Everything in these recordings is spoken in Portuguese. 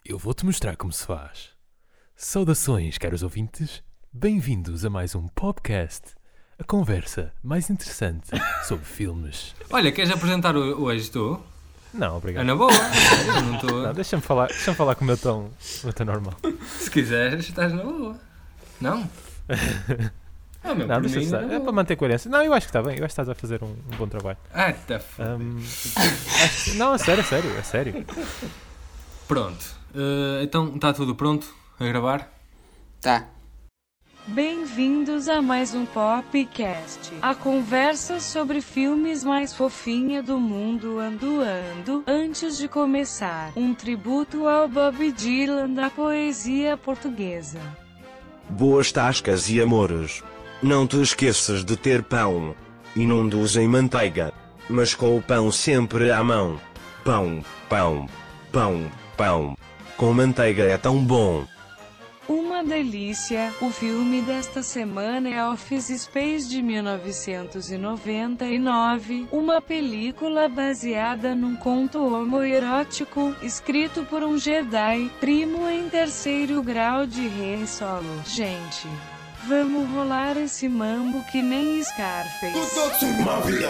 Eu vou-te mostrar como se faz. Saudações, caros ouvintes. Bem-vindos a mais um podcast. A conversa mais interessante sobre filmes. Olha, queres apresentar hoje tu? Não, É obrigado. na boa. Eu não estou. Não, deixa-me falar com o meu tom normal. Se quiseres, estás na boa. Não? Ah, meu, Não, por deixa mim, estar. na É boa. para manter coerência. Não, eu acho que está bem. Eu acho que estás a fazer um bom trabalho. Ah, tá f... Não, é sério. Pronto. Então, está tudo pronto a gravar? Tá. Bem-vindos a mais um Popcast, a conversa sobre filmes mais fofinha do mundo ando. Antes de começar, um tributo ao Bob Dylan da poesia portuguesa. Boas tascas e amores. Não te esqueças de ter pão. E não de usem manteiga. Mas com o pão sempre à mão. Pão, pão, pão, pão. Com manteiga é tão bom. Uma delícia! O filme desta semana é Office Space de 1999, uma película baseada num conto homoerótico, escrito por um Jedi, primo em terceiro grau de Han Solo. Gente, vamos rolar esse mambo que nem Scarface. Má vida.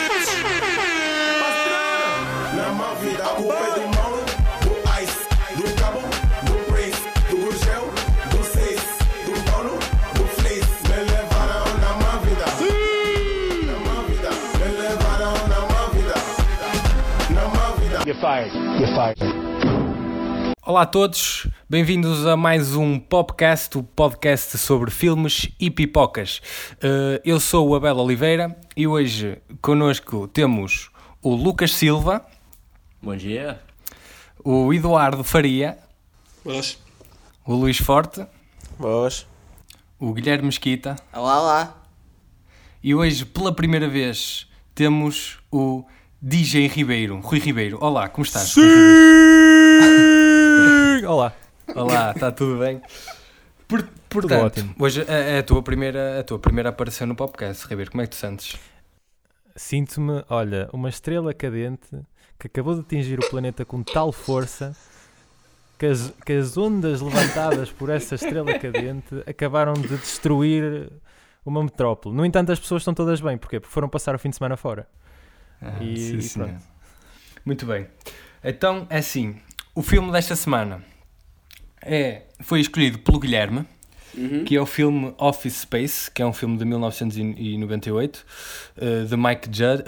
Na má vida, a culpa é do Mauro, do Ice, do Cabo, do Prince, do Gurgel, do Seis, do Dono, do Fleece. Me levaram na má vida. Na má vida. Me levaram na má vida. Na má vida. You're fired. Olá a todos, bem-vindos a mais um Popcast, o podcast sobre filmes e pipocas. Eu sou o Abel Oliveira e hoje connosco temos o Lucas Silva. Bom dia. O Eduardo Faria. Boas. O Luís Forte. Boas. O Guilherme Mesquita. Olá. E hoje, pela primeira vez, temos o DJ Ribeiro, Rui Ribeiro. Olá, como estás? Olá. Olá, está tudo bem? Portanto, ótimo. hoje é a tua primeira aparição no podcast, Ribeiro. Como é que te sentes? Sinto-me, olha, uma estrela cadente que acabou de atingir o planeta com tal força que as ondas levantadas por essa estrela cadente acabaram de destruir uma metrópole. No entanto, as pessoas estão todas bem. Porquê? Porque foram passar o fim de semana fora. Sim, E senhor. pronto. Muito bem. Então, é assim, o filme desta semana foi escolhido pelo Guilherme, que é o filme Office Space, que é um filme de 1998, de Mike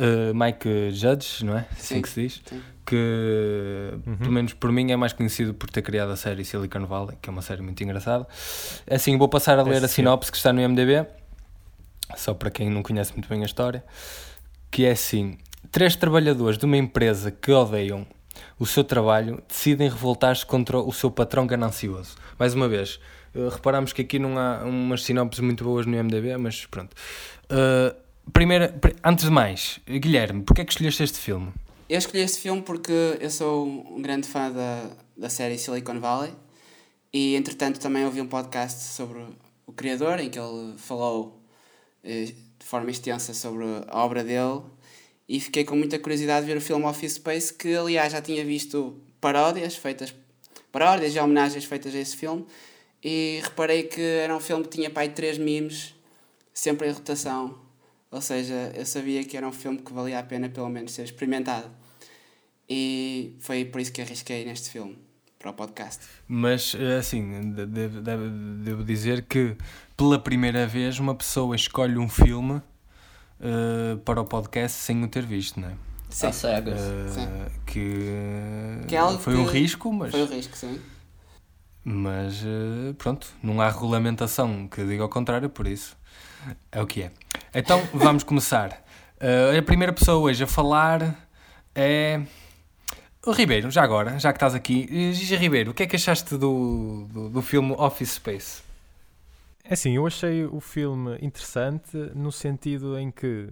Judge, não é? Assim que se diz. Sim. Que, pelo menos por mim, é mais conhecido por ter criado a série Silicon Valley, que é uma série muito engraçada. Assim, vou passar a ler a sinopse que está no IMDb, só para quem não conhece muito bem a história, que é assim: 3 trabalhadores de uma empresa que odeiam o seu trabalho decidem revoltar-se contra o seu patrão ganancioso. Mais uma vez, reparamos que aqui não há umas sinopses muito boas no IMDb, mas pronto. Antes de mais, Guilherme, porquê é que escolheste este filme? Eu escolhi este filme porque eu sou um grande fã da série Silicon Valley e, entretanto, também ouvi um podcast sobre o criador em que ele falou de forma extensa sobre a obra dele e fiquei com muita curiosidade de ver o filme Office Space, que, aliás, já tinha visto paródias e homenagens feitas a esse filme e reparei que era um filme que tinha 3 memes sempre em rotação. Ou seja, eu sabia que era um filme que valia a pena pelo menos ser experimentado. E foi por isso que arrisquei neste filme, para o podcast. Mas, assim, devo dizer que pela primeira vez uma pessoa escolhe um filme para o podcast sem o ter visto, não é? Sim. cegas. Sim. Que É algo foi um risco, mas... Foi um risco, sim. Mas, pronto, não há regulamentação que diga ao contrário, por isso é o que é. Então, vamos começar. A primeira pessoa hoje a falar é o Ribeiro, já agora, já que estás aqui. Gigi Ribeiro, o que é que achaste do filme Office Space? É assim, eu achei o filme interessante no sentido em que,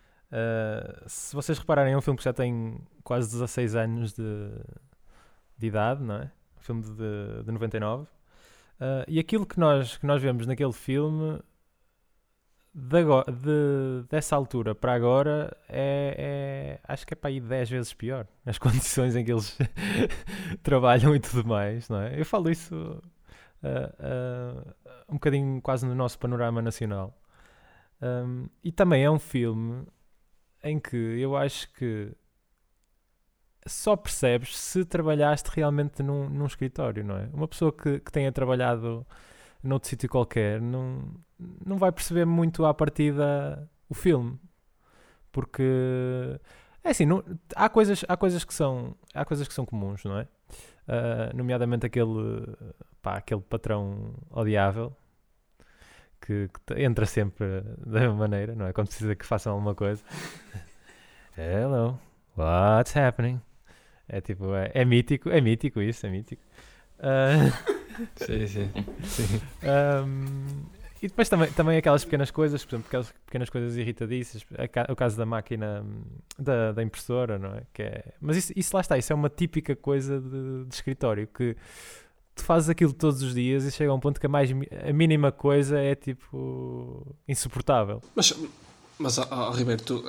se vocês repararem, é um filme que já tem quase 16 anos de idade, não é? Um filme de 99. E aquilo que nós vemos naquele filme dessa altura para agora acho que é para aí 10 vezes pior as condições em que eles trabalham e tudo mais, não é? Eu falo isso um bocadinho quase no nosso panorama nacional. E também é um filme em que eu acho que só percebes se trabalhaste realmente num escritório, não é? Uma pessoa que tenha trabalhado noutro sítio qualquer não vai perceber muito à partida o filme, porque é assim, há coisas que são comuns, não é? Nomeadamente aquele patrão odiável que entra sempre da mesma maneira, não é? Quando precisa que façam alguma coisa. Hello, what's happening? É tipo, é mítico isso, é mítico. Sim. E depois também aquelas pequenas coisas, por exemplo, aquelas pequenas coisas irritadiças, o caso da máquina da impressora, não é? Mas isso lá está, isso é uma típica coisa de escritório, que tu fazes aquilo todos os dias e chega a um ponto que a mínima coisa é tipo insuportável. Mas Ribeiro, tu...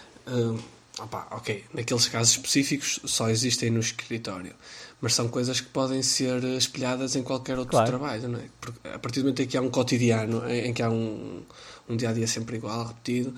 ok, naqueles casos específicos só existem no escritório, mas são coisas que podem ser espelhadas em qualquer outro trabalho, não é? Porque a partir do momento em que há um cotidiano, em que há um dia-a-dia sempre igual, repetido,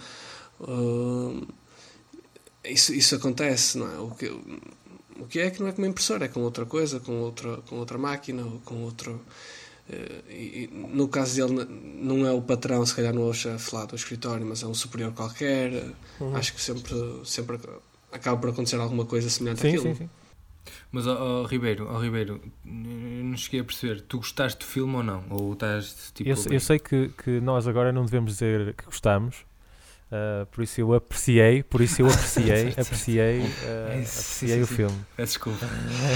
isso acontece, não é? O que é que não é com uma impressora, é com outra coisa, com outra máquina, ou com outro... E no caso dele não é o patrão, se calhar não é o chefe lá do escritório, mas é um superior qualquer. Acho que sempre acaba por acontecer alguma coisa semelhante àquilo. Sim. Mas Ribeiro, não cheguei a perceber, tu gostaste do filme ou não? Ou estás tipo... Eu sei que nós agora não devemos dizer que gostamos, por isso eu apreciei o filme. Desculpa.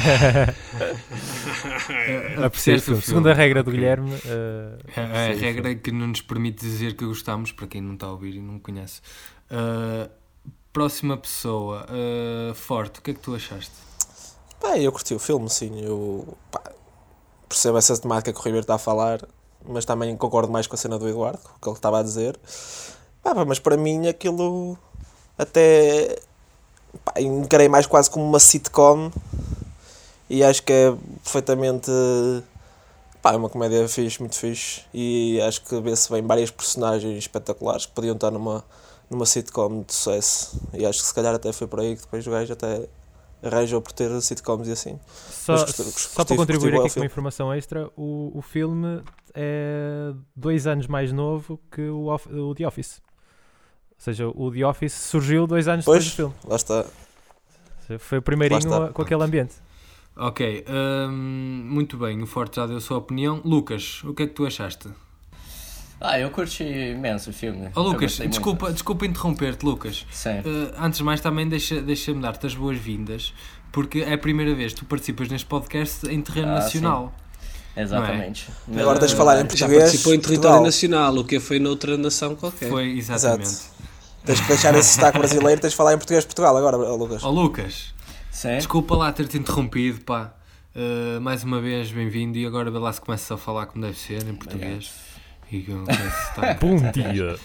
Apreciei o filme. Segundo a regra do Guilherme... a regra que não nos permite dizer que gostamos, para quem não está a ouvir e não conhece. Próxima pessoa, Forte, o que é que tu achaste? Eu curti o filme, sim. Eu percebo essa temática que o Ribeiro está a falar, mas também concordo mais com a cena do Eduardo, com o que ele estava a dizer. Mas para mim aquilo até encarei mais quase como uma sitcom, e acho que é perfeitamente uma comédia fixe, muito fixe, e acho que vê-se bem várias personagens espetaculares que podiam estar numa sitcom de sucesso, e acho que se calhar até foi por aí que depois o gajo até arranjou por ter sitcoms e assim. Só para contribuir aqui com uma informação extra, o filme é 2 anos mais novo que o The Office. Ou seja, o The Office surgiu 2 anos depois do filme. Lá está. Foi o primeirinho com aquele ambiente. Ok, muito bem, o Forte já deu a sua opinião. Lucas, o que é que tu achaste? Eu curti imenso o filme. Lucas, desculpa interromper-te, Lucas. Sim. Antes de mais, também deixa-me dar-te as boas-vindas, porque é a primeira vez que tu participas neste podcast em terreno nacional. Sim. Exatamente. É? Agora tens de falar em português. Já participou em território nacional, o que foi noutra nação qualquer. Foi, exatamente. Exato. Tens que deixar esse sotaque brasileiro, tens de falar em português de Portugal agora, Lucas. Lucas, sim? Desculpa lá ter-te interrompido, pá. Mais uma vez, bem-vindo, e agora vê lá se começas a falar como deve ser, em português. Bom dia!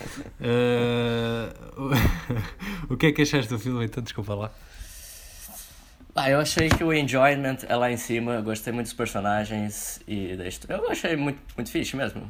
O que é que achaste do filme, então? Desculpa lá. Eu achei que o enjoyment é lá em cima, eu gostei muito dos personagens e da história. Eu achei muito, muito fixe mesmo.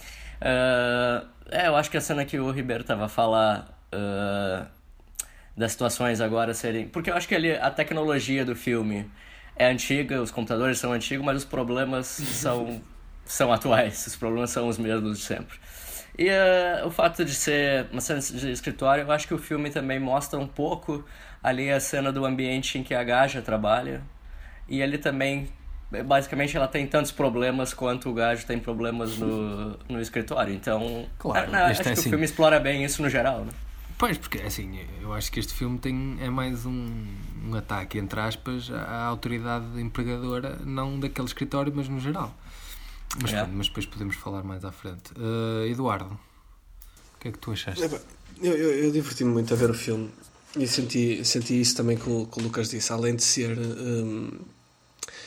Eu acho que a cena que o Ribeiro estava a falar das situações agora serem... Porque eu acho que a tecnologia do filme é antiga, os computadores são antigos, mas os problemas são atuais, os problemas são os mesmos de sempre. E o fato de ser uma cena de escritório, eu acho que o filme também mostra um pouco ali a cena do ambiente em que a Gaja trabalha. E ele também, basicamente, ela tem tantos problemas quanto o Gajo tem problemas no escritório. Então, claro, acho que o filme explora bem isso no geral, né? Pois, porque assim, eu acho que este filme é mais um ataque, entre aspas, à autoridade empregadora, não daquele escritório, mas no geral. Mas depois podemos falar mais à frente. Eduardo, o que é que tu achaste? Eu diverti-me muito a ver o filme e senti isso também que o Lucas disse, além de ser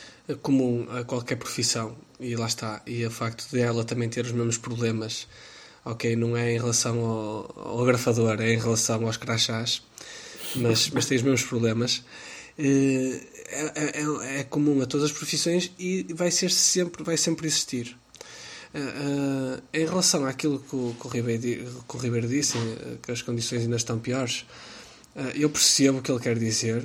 comum a qualquer profissão, e lá está, e o facto de ela também ter os mesmos problemas Ok, não é em relação ao grafador, é em relação aos crachás, mas tem os mesmos problemas. É comum a todas as profissões e vai sempre existir. Em relação àquilo que o Ribeiro disse, que as condições ainda estão piores, eu percebo o que ele quer dizer.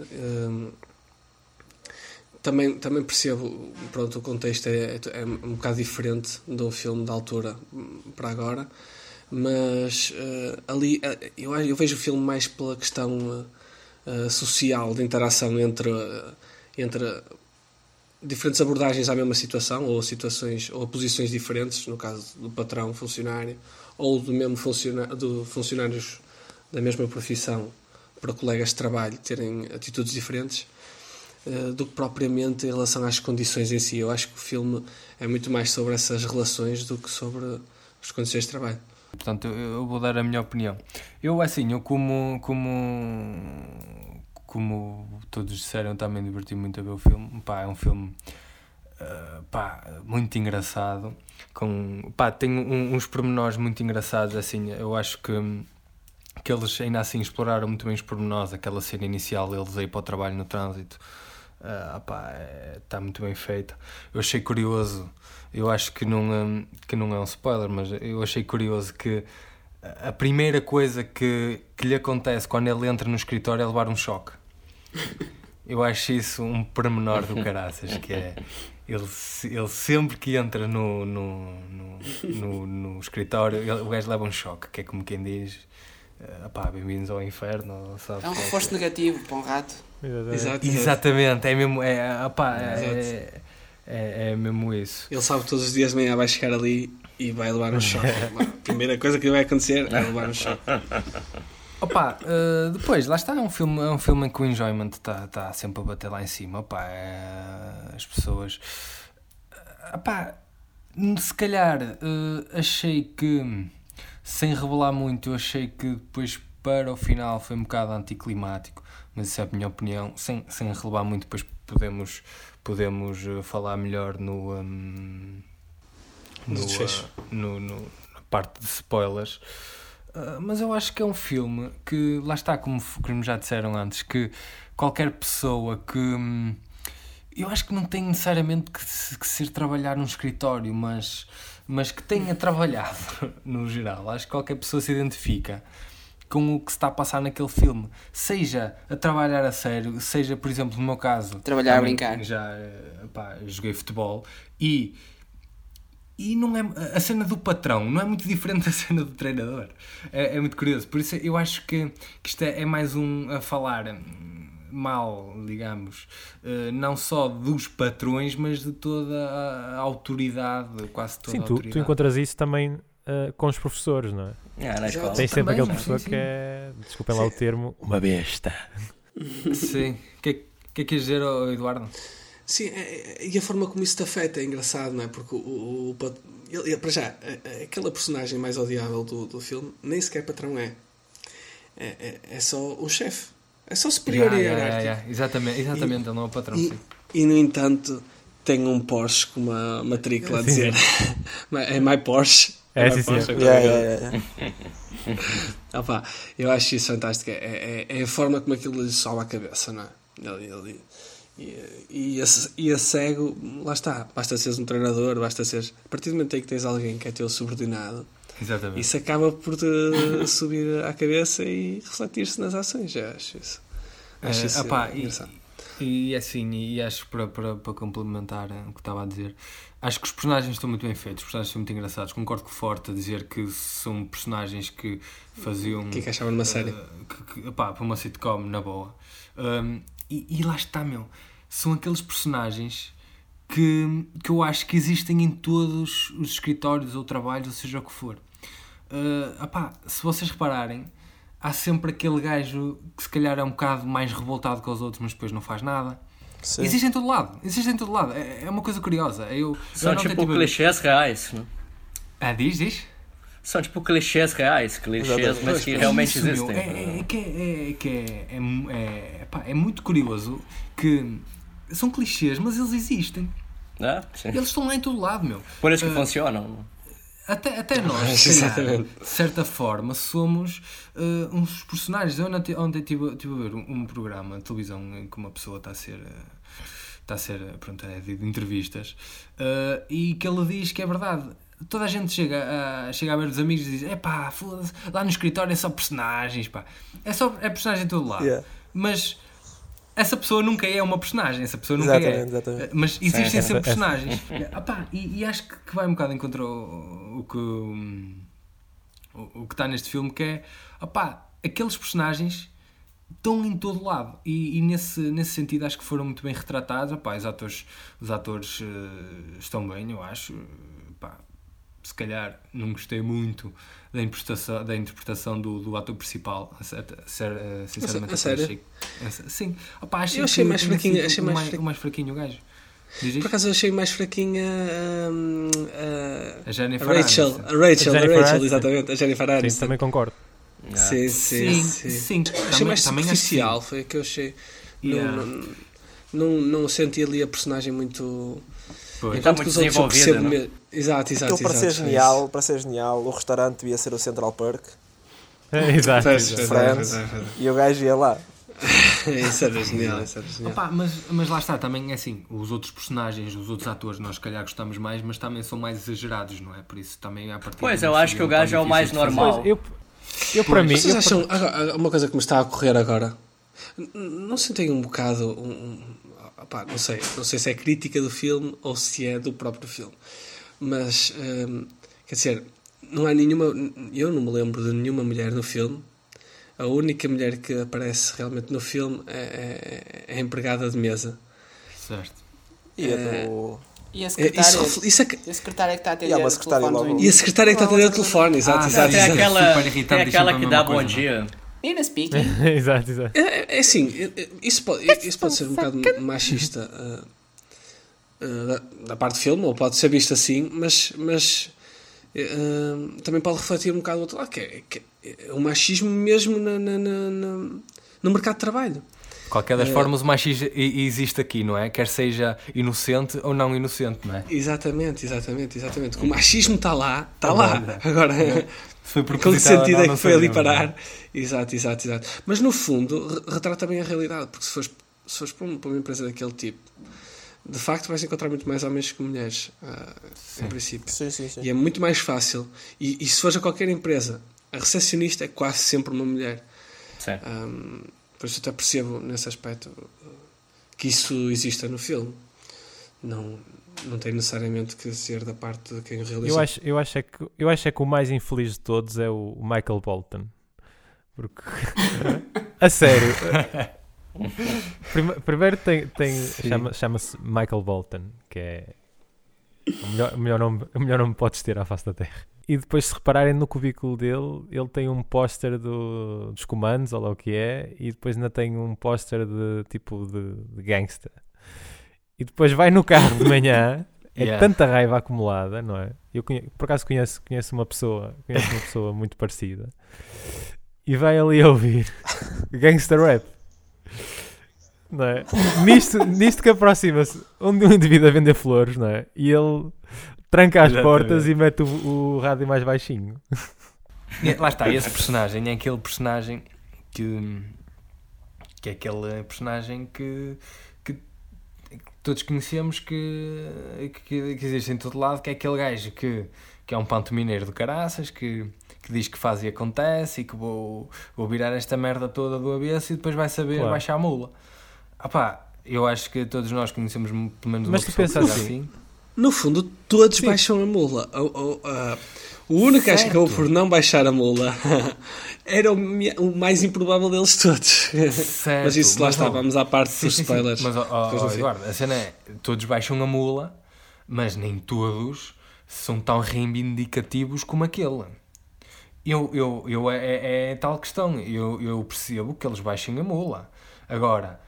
Também percebo, pronto, o contexto é um bocado diferente do filme da altura para agora, mas ali eu vejo o filme mais pela questão social, de interação entre diferentes abordagens à mesma situação, ou situações ou posições diferentes, no caso do patrão funcionário, ou do mesmo funcionários da mesma profissão para colegas de trabalho terem atitudes diferentes, do que propriamente em relação às condições em si. Eu acho que o filme é muito mais sobre essas relações do que sobre as condições de trabalho. Portanto, eu vou dar a minha opinião. Eu como todos disseram, também me diverti muito a ver o filme. É um filme muito engraçado, tem uns pormenores muito engraçados, assim. Eu acho que eles ainda assim exploraram muito bem os pormenores. Aquela cena inicial, eles aí para o trabalho no trânsito, está muito bem feita. Eu achei curioso, eu acho que não é um spoiler, mas eu achei curioso que a primeira coisa que lhe acontece quando ele entra no escritório é levar um choque. Eu acho isso um pormenor do caraças, que é ele sempre que entra no escritório, o gajo leva um choque, que é como quem diz, bem-vindos ao inferno, sabe? É um reforço negativo para um rato. Exatamente, é mesmo, é mesmo isso. Ele sabe que todos os dias de manhã vai chegar ali e vai levar um choque. A primeira coisa que vai acontecer é levar um choque. Depois, lá está, é um filme em que o enjoyment está sempre a bater lá em cima. As pessoas, se calhar, achei que, sem revelar muito, eu achei que depois para o final foi um bocado anticlimático, mas isso é a minha opinião. Sem revelar muito, depois podemos falar melhor na parte de spoilers. Mas eu acho que é um filme que, lá está, como já disseram antes, que qualquer pessoa que... eu acho que não tem necessariamente que ser trabalhar num escritório, mas que tenha trabalhado, no geral. Acho que qualquer pessoa se identifica com o que se está a passar naquele filme. Seja a trabalhar a sério, seja, por exemplo, no meu caso... Trabalhar a brincar. Já joguei futebol e não é, a cena do patrão não é muito diferente da cena do treinador. É muito curioso. Por isso eu acho que isto é mais a falar mal, digamos, não só dos patrões, mas de toda a autoridade, quase toda a autoridade. Tu encontras isso também com os professores, não é? Na escola. Tem sempre aquele professor que é, desculpem lá o termo, uma besta. Sim. O que é que queres dizer, Eduardo? Sim, e a forma como isso te afeta é engraçado, não é? Porque ele, para já, aquela personagem mais odiável do filme nem sequer patrão é. É só o chefe. É só superior à hierárquica. Exatamente, ele não é o patrão. E, no entanto, tem um Porsche com uma matrícula a dizer é my Porsche. Eu acho isso fantástico. É a forma como aquilo lhe sobe a cabeça, não é? E a cego, lá está, basta seres um treinador, a partir do momento em que tens alguém que é teu subordinado, exatamente, isso acaba por te subir à cabeça e refletir-se nas ações. Acho isso engraçado. E assim, e acho para complementar o que estava a dizer, acho que os personagens estão muito bem feitos, os personagens são muito engraçados. Concordo com o Forte a dizer que são personagens que faziam... O que encaixavam numa série? Para uma sitcom, na boa. E lá está, são aqueles personagens que eu acho que existem em todos os escritórios ou trabalhos, ou seja o que for. Se vocês repararem, há sempre aquele gajo que se calhar é um bocado mais revoltado que os outros, mas depois não faz nada. Sim. Existem em todo lado. É uma coisa curiosa. São tipo clichês reais, né? Diz? São tipo clichês reais, mas que realmente existem. É muito curioso que são clichês, mas eles existem. Sim. Eles estão lá em todo lado, Por isso que funcionam. Até nós, se calhar, de certa forma, somos uns personagens. Eu ontem estive a ver um programa de televisão em que uma pessoa está a ser pronto, é de entrevistas, e que ele diz que é verdade. Toda a gente chega a ver os amigos e diz: epá, foda-se, lá no escritório é só personagens, pá. É personagem em todo lado. Yeah. Mas essa pessoa nunca é uma personagem, essa pessoa nunca exatamente. Mas existem sempre personagens. E acho que vai um bocado encontrar o que está neste filme, que é, aqueles personagens estão em todo lado, e nesse sentido acho que foram muito bem retratados. Os atores estão bem, eu acho. Se calhar não gostei muito da interpretação do ator principal, sinceramente. A sério? Sim. Eu achei mais fraquinho. mais fraquinho o gajo. Por acaso eu achei mais fraquinha a Jennifer Rachel. Aniston. A Rachel, exatamente. A Jennifer Aniston. Sim, também concordo. Sim. Achei mais superficial, foi o que eu achei. Não senti ali a personagem muito... Está muito desenvolvida, não? Exato. Aquilo para ser genial, o restaurante devia ser o Central Park. Exato. Friends. E o gajo ia lá. Isso era genial. Mas lá está, também é assim, os outros personagens, os outros atores, nós se calhar gostamos mais, mas também são mais exagerados, não é? Por isso também a partir... Pois, eu acho que o gajo é o mais normal. Eu para mim... Vocês acham, uma coisa que me está a ocorrer agora, não sentem um bocado... não sei se é crítica do filme ou se é do próprio filme, mas quer dizer, não há nenhuma, eu não me lembro de nenhuma mulher no filme. A única mulher que aparece realmente no filme é a empregada de mesa, certo? E a secretária que está a atender o telefone. E a secretária que está a atender o telefone, exato. Tem aquela que dá bom dia. Nina speaking. Exato. É assim, isso pode ser um bocado machista da parte do filme, ou pode ser visto assim, mas também pode refletir um bocado do outro lado, que é o machismo mesmo no mercado de trabalho. De qualquer das formas, o machismo existe aqui, não é? Quer seja inocente ou não inocente, não é? Exatamente. O machismo está lá. Agora... Foi com que sentido é que foi ali parar? Exato. Mas no fundo retrata bem a realidade, porque se fores para uma empresa daquele tipo, de facto vais encontrar muito mais homens que mulheres, em princípio. Sim. E é muito mais fácil. E se fores a qualquer empresa, a recepcionista é quase sempre uma mulher. Por isso até percebo nesse aspecto que isso exista no filme. Não tem necessariamente que ser da parte de quem o realizou. Eu acho que o mais infeliz de todos é o Michael Bolton. Porque, a sério, primeiro chama-se Michael Bolton, que é o melhor nome que podes ter à face da Terra. E depois, se repararem no cubículo dele, ele tem um póster dos comandos, ou lá o que é, e depois ainda tem um póster de gangsta. E depois vai no carro de manhã, tanta raiva acumulada, não é? Eu por acaso conheço uma pessoa muito parecida, e vai ali ouvir gangster rap, não é? Nisto que aproxima-se onde um indivíduo a vender flores, não é? E ele tranca as portas e mete o rádio mais baixinho. Lá está, esse personagem é aquele personagem que é aquele personagem que todos conhecemos, que existe em todo lado, que é aquele gajo que é um panto mineiro do caraças, que diz que faz e acontece, e que vou virar esta merda toda do avesso, e depois vai saber baixar a mula. Eu acho que todos nós conhecemos pelo menos uma pessoa assim. No fundo, todos baixam a mula. O único que acho que acabou por não baixar a mula era o mais improvável deles todos. Certo, mas isso lá está, vamos à parte dos spoilers. Mas, Eduardo, a cena é, todos baixam a mula, mas nem todos são tão reivindicativos como aquele. É tal questão. Eu percebo que eles baixem a mula. Agora,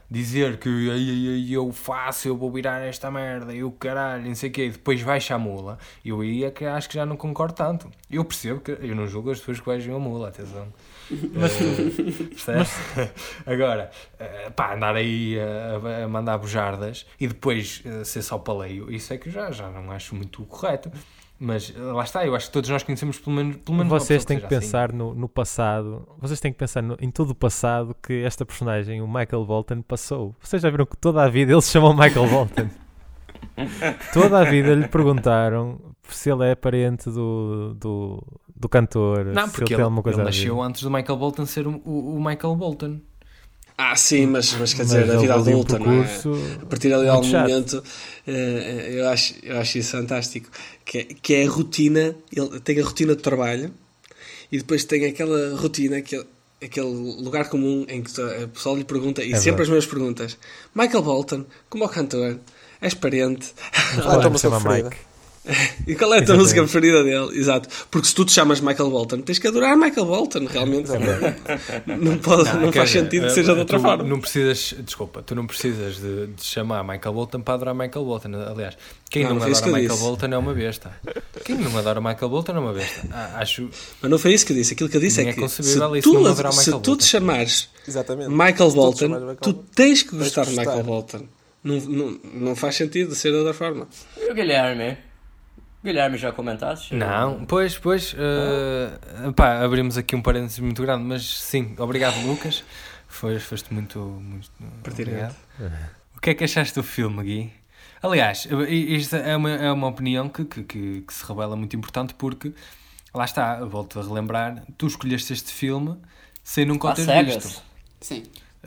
dizer que eu faço, eu vou virar esta merda, eu caralho, não sei o quê, e depois baixa a mula, eu aí é que acho que já não concordo tanto. Eu percebo que eu não julgo as pessoas que baixam a mula, atenção. Mas agora, pá, andar aí a mandar bujardas e depois ser só paleio, isso é que já não acho muito correto. Mas lá está, eu acho que todos nós conhecemos pelo menos vocês têm que pensar assim. no passado, vocês têm que pensar em todo o passado que esta personagem, o Michael Bolton, passou. Vocês já viram que toda a vida ele se chamou Michael Bolton. Toda a vida lhe perguntaram se ele é parente do cantor. Não, porque ele nasceu antes do Michael Bolton ser o Michael Bolton. Sim, mas quer dizer, a vida adulta, não é? A partir de algum momento, eu acho isso fantástico. Que é a rotina, ele tem a rotina de trabalho e depois tem aquela rotina, aquele lugar comum em que o pessoal lhe pergunta, e sempre as mesmas perguntas. Michael Bolton, como o cantor, és parente? Qual é a tua música preferida? E qual é a tua música preferida dele? Exato. Porque se tu te chamas Michael Bolton, tens que adorar Michael Bolton, realmente. Não faz sentido que seja de outra forma. Não precisas, desculpa, tu não precisas de chamar Michael Bolton para adorar Michael Bolton. Aliás, quem não adora Michael Bolton é uma besta. Quem não adora Michael Bolton é uma besta. Acho. Mas não foi isso que eu disse. Aquilo que eu disse é que se tu te chamares Michael Bolton, tu tens que gostar de Michael Bolton. Não faz sentido ser de outra forma. E o Guilherme, já comentaste? Não, pois, pá, abrimos aqui um parênteses muito grande, mas sim, obrigado Lucas, foste muito obrigado. O que é que achaste do filme, Gui? Aliás, isto é uma opinião que se revela muito importante porque, lá está, volto a relembrar, tu escolheste este filme sem nunca o ter visto. Sim.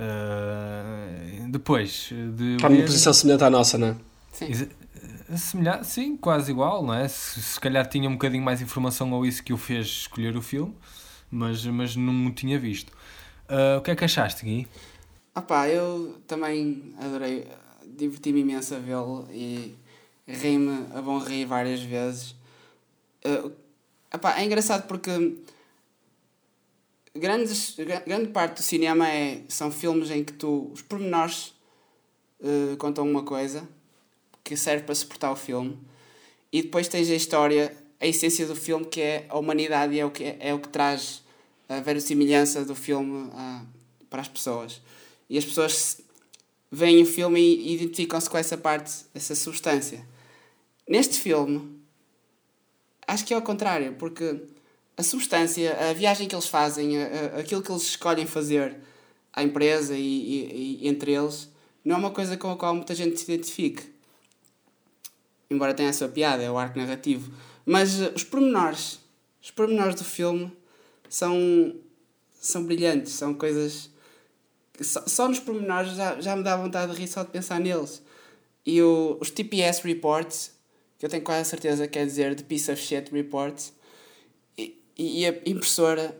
Depois de está numa posição semelhante à nossa, não é? Sim. Sim, quase igual, não é? Se calhar tinha um bocadinho mais informação ou isso que o fez escolher o filme, mas não o tinha visto. O que é que achaste, Gui? Eu também adorei, diverti-me imenso a vê-lo e ri-me a bom rir várias vezes. É engraçado porque grande parte do cinema são filmes em que os pormenores contam uma coisa que serve para suportar o filme, e depois tens a história, a essência do filme, que é a humanidade, e é o que traz a verossimilhança do filme para as pessoas. E as pessoas veem o filme e identificam-se com essa parte, essa substância. Neste filme, acho que é ao contrário, porque a substância, a viagem que eles fazem, aquilo que eles escolhem fazer à empresa e entre eles, não é uma coisa com a qual muita gente se identifique. Embora tenha a sua piada, é o arco narrativo. Mas os pormenores do filme são brilhantes, são coisas que só nos pormenores já me dá vontade de rir só de pensar neles. E os TPS Reports, que eu tenho quase a certeza que quer dizer The Piece of Shit Reports, e a impressora,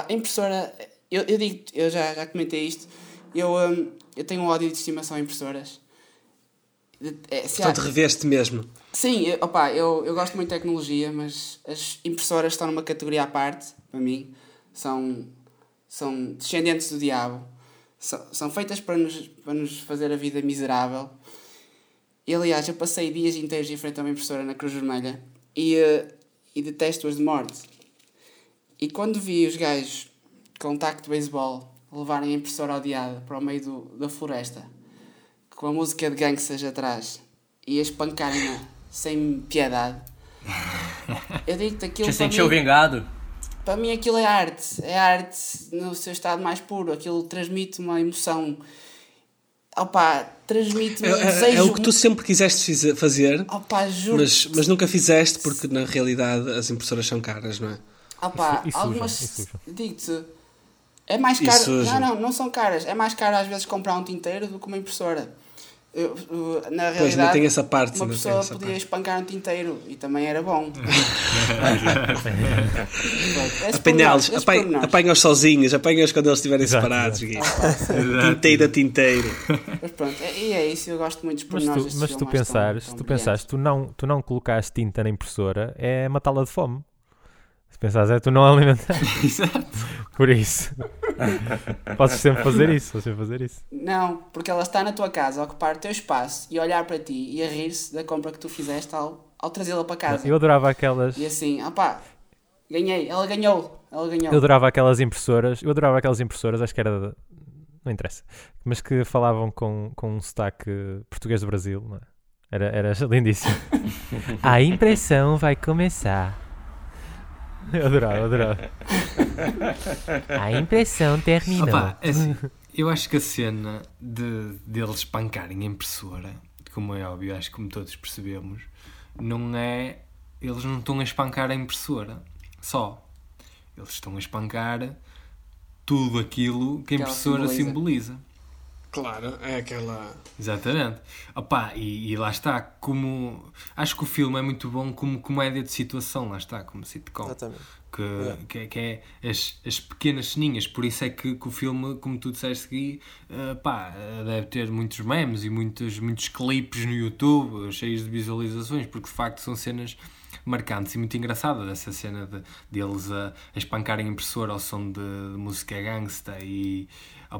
eu já comentei isto, eu tenho um ódio de estimação a impressoras. Portanto, reveste mesmo. Sim, eu gosto muito de tecnologia, mas as impressoras estão numa categoria à parte, para mim. São descendentes do diabo. São feitas para nos fazer a vida miserável. E, aliás, eu passei dias inteiros em frente a uma impressora na Cruz Vermelha e detesto-as de morte. E quando vi os gajos com um taco de beisebol levarem a impressora odiada para o meio da floresta, com a música de gangsters atrás e a espancarem sem piedade, eu digo-te aquilo. Te sentiu vingado? Para mim aquilo é arte no seu estado mais puro. Aquilo transmite uma emoção, transmite um desejo. É o que tu sempre quiseste fazer, juro, mas nunca fizeste, porque na realidade as impressoras são caras, não é? Algumas, digo-te, é mais caro. Não são caras. É mais caro às vezes comprar um tinteiro do que uma impressora. Na realidade, tem essa parte, uma pessoa podia espancar um tinteiro e também era bom. Apanhá-los, apanha-os sozinhos, apanha-os quando eles estiverem separados. Tinteiro a tinteiro. Mas pronto, e é isso. Eu gosto muito dos pormenores. Mas tu pensares, tu não colocaste tinta na impressora, é matá-la de fome. Se pensares, tu não alimentar. Exato. Por isso. Podes sempre fazer isso, Não, porque ela está na tua casa a ocupar o teu espaço e a olhar para ti e a rir-se da compra que tu fizeste ao trazê-la para casa. Eu adorava aquelas... E assim, ganhei, ela ganhou. Eu adorava aquelas impressoras, acho que era... Não interessa. Mas que falavam com um sotaque português do Brasil, não é? Era lindíssimo. A impressão vai começar. Eu adorava. A impressão terminou. Assim, eu acho que a cena deles espancarem a impressora, como é óbvio, acho que como todos percebemos, não é... Eles não estão a espancar a impressora só. Eles estão a espancar tudo aquilo que a impressora simboliza. Claro, é aquela... Exatamente. E lá está, como... Acho que o filme é muito bom como comédia de situação, lá está, como sitcom. Exatamente. Que é as pequenas ceninhas, por isso é que o filme, como tu disseste aqui, deve ter muitos memes e muitos clipes no YouTube, cheios de visualizações, porque de facto são cenas marcantes e muito engraçadas, essa cena deles a espancarem a impressora ao som de música gangsta e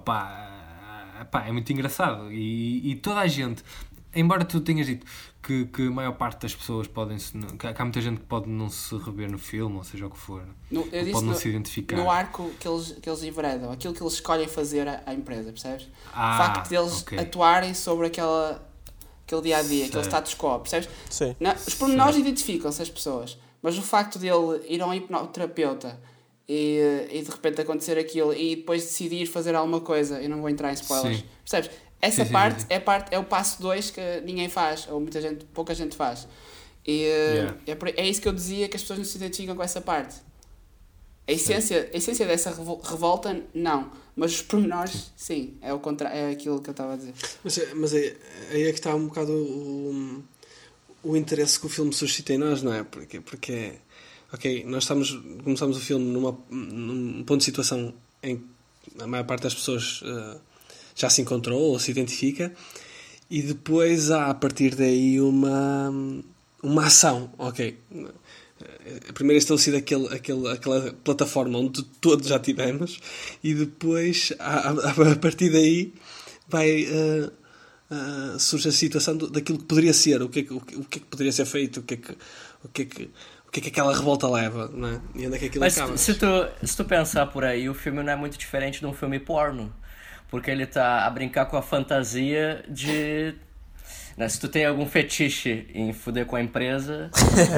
é muito engraçado e toda a gente, embora tu tenhas dito que a maior parte das pessoas que há muita gente que pode não se rever no filme, ou seja o que for, pode não se identificar no arco que eles enveredam, aquilo que eles escolhem fazer à empresa, percebes? O facto deles atuarem sobre aquele dia-a-dia, aquele status quo, percebes? Sim. Os pormenores identificam-se as pessoas, mas o facto dele ir a um hipnoterapeuta e de repente acontecer aquilo e depois decidir fazer alguma coisa, eu não vou entrar em spoilers, percebes? Essa parte é o passo 2 que ninguém faz, ou pouca gente faz. E é isso que eu dizia, que as pessoas não se identificam com essa parte. A essência dessa revolta, não. Mas os pormenores, sim. É aquilo que eu estava a dizer. Mas aí é que está um bocado o interesse que o filme suscita em nós, não é? Porque nós começamos o filme num ponto de situação em que a maior parte das pessoas já se encontrou ou se identifica, e depois há a partir daí uma ação, primeiro estabelecido aquela plataforma onde todos já tivemos, e depois a partir daí vai surge a situação daquilo que poderia ser, o que é que poderia ser feito, o que é que aquela revolta leva, não é? E onde é que aquilo acaba. Mas se tu pensar por aí, o filme não é muito diferente de um filme porno, porque ele tá a brincar com a fantasia de... Né, se tu tem algum fetiche em fuder com a empresa,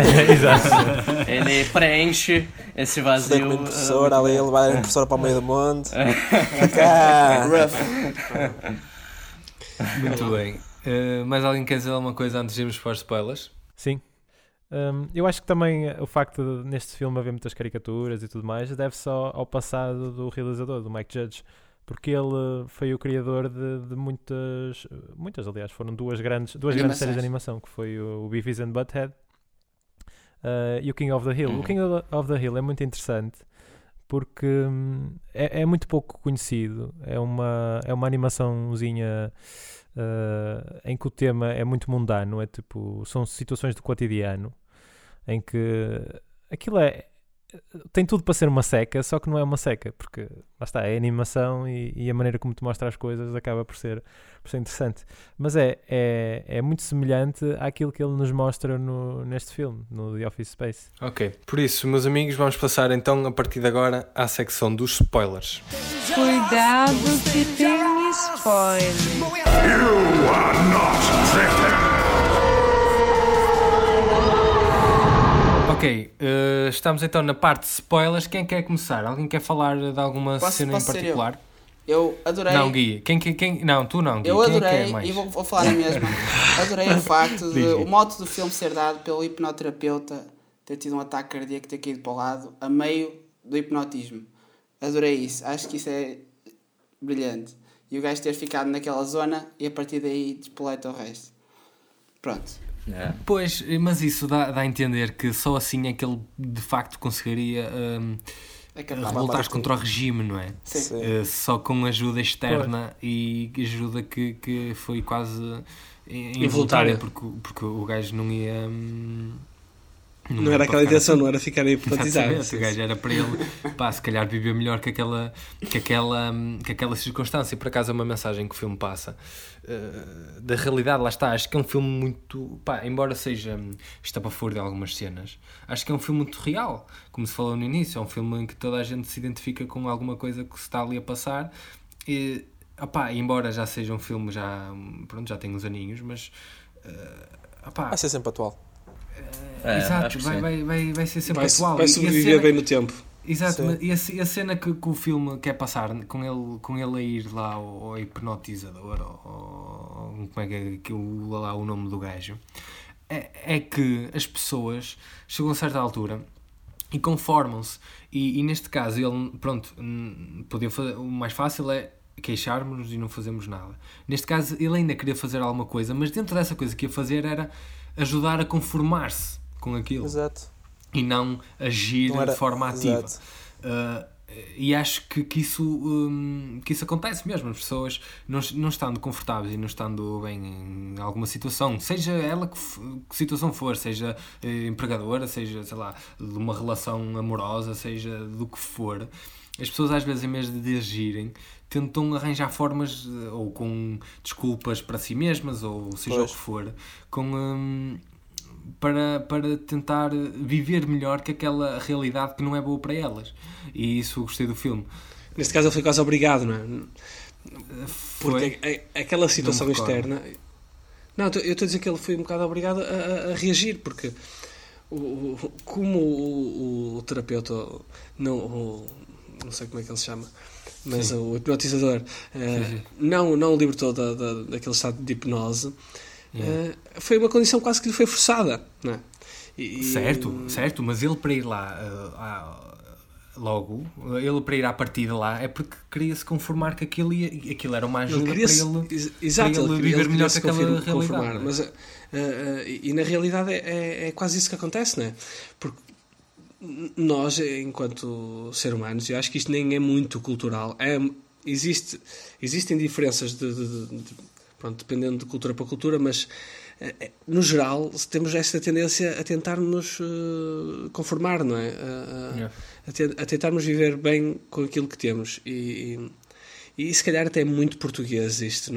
ele preenche esse vazio. Fuder com a impressora, ali a levar a impressora para o meio do mundo. Muito bem. Mais alguém quer dizer alguma coisa antes de irmos para os spoilers? Sim. Eu acho que também o facto de neste filme haver muitas caricaturas e tudo mais deve-se ao passado do realizador, do Mike Judge, porque ele foi o criador de muitas, aliás, foram duas grandes séries de animação, que foi o Beavis and Butthead e o King of the Hill. O King of the Hill é muito interessante porque é muito pouco conhecido, é uma animaçãozinha em que o tema é muito mundano, são situações do cotidiano, em que aquilo tem tudo para ser uma seca, só que não é uma seca, porque lá está, é animação e a maneira como te mostra as coisas acaba por ser interessante. Mas é muito semelhante àquilo que ele nos mostra neste filme, no The Office Space. Ok, por isso, meus amigos, vamos passar então a partir de agora à secção dos spoilers. Cuidado que tem spoiler. You are not threatened. Ok, estamos então na parte de spoilers. Quem quer começar? Alguém quer falar de alguma cena em particular? Eu adorei. Não, Gui. Quem? Não, tu não, Gui. Eu adorei, quem é e vou falar a mesma. Adorei o facto de o mote do filme ser dado pelo hipnoterapeuta ter tido um ataque cardíaco, ter caído para o lado, a meio do hipnotismo. Adorei isso. Acho que isso é brilhante. E o gajo ter ficado naquela zona e a partir daí despoleta o resto. Pronto. Pois, mas isso dá a entender que só assim é que ele de facto conseguiria revoltar contra o regime, não é? Sim. Só com ajuda externa e ajuda que foi quase involuntária, porque o gajo não Não era aquela intenção, não era ficar hipnotizado. Exatamente, o gajo era para ele, pá, se calhar viver melhor que aquela circunstância. Por acaso é uma mensagem que o filme passa. Da realidade, lá está, acho que é um filme muito, pá, embora seja estapafúrdio de algumas cenas, acho que é um filme muito real, como se falou no início, é um filme em que toda a gente se identifica com alguma coisa que se está ali a passar, e, opá, embora já seja um filme, já tem uns aninhos, mas opá, vai ser sempre atual. Exato, vai ser sempre atual. Vai sobreviver bem no tempo. Exato, e a cena que o filme quer passar, com ele a ir lá ao hipnotizador, ou como é que é lá o nome do gajo, é que as pessoas chegam a certa altura e conformam-se. E neste caso, ele, pronto, podia fazer, o mais fácil é queixarmos-nos e não fazermos nada. Neste caso, ele ainda queria fazer alguma coisa, mas dentro dessa coisa que ia fazer era ajudar a conformar-se com aquilo. Exato. E não agir de forma ativa. E acho que isso acontece mesmo. As pessoas não estando confortáveis e não estando bem em alguma situação, seja ela que situação for, seja empregadora, seja, sei lá, de uma relação amorosa, seja do que for, as pessoas às vezes, em vez de agirem, tentam arranjar formas, ou com desculpas para si mesmas, ou seja o que for, para tentar viver melhor que aquela realidade que não é boa para elas. E isso eu gostei do filme. Neste caso ele foi quase obrigado, não é? Porque aquela situação externa... Não, eu estou a dizer que ele foi um bocado obrigado a reagir, porque como o terapeuta, não sei como é que ele se chama, mas sim, o hipnotizador não o libertou daquele estado de hipnose. Foi uma condição quase que lhe foi forçada, não é? Certo, mas ele para ir lá logo, ele para ir à partida lá é porque queria se conformar que aquilo era uma ajuda para ele viver melhor que aquela realidade. Mas, e na realidade é quase isso que acontece, não é? Porque nós, enquanto seres humanos, eu acho que isto nem é muito cultural, existem diferenças pronto, dependendo de cultura para cultura, mas no geral temos esta tendência a tentar-nos conformar, não é? A tentarmos viver bem com aquilo que temos, e se calhar até é muito português isto,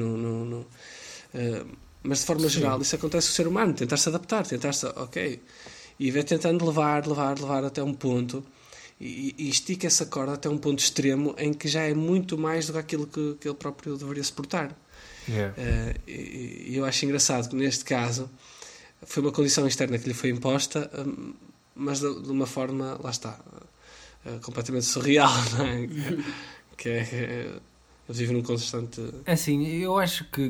mas de forma geral isso acontece com o ser humano, tentar-se adaptar, e vai tentando levar até um ponto, e estica essa corda até um ponto extremo em que já é muito mais do que aquilo que ele próprio deveria suportar. E eu acho engraçado que neste caso foi uma condição externa que lhe foi imposta, mas de uma forma, lá está, completamente surreal, não é? que ele vive num constante... Assim, eu acho que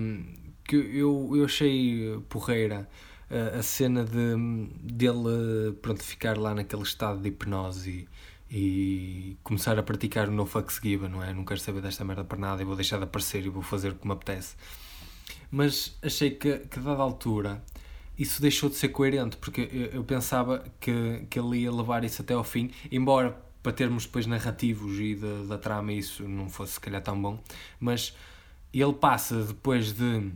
eu achei porreira a cena dele, pronto, ficar lá naquele estado de hipnose e começar a praticar o no fucks given, não é? Não quero saber desta merda para nada e vou deixar de aparecer e vou fazer o que me apetece. Mas achei que a dada altura isso deixou de ser coerente, porque eu pensava que ele ia levar isso até ao fim, embora para termos depois narrativos e da trama isso não fosse se calhar tão bom, mas ele passa depois de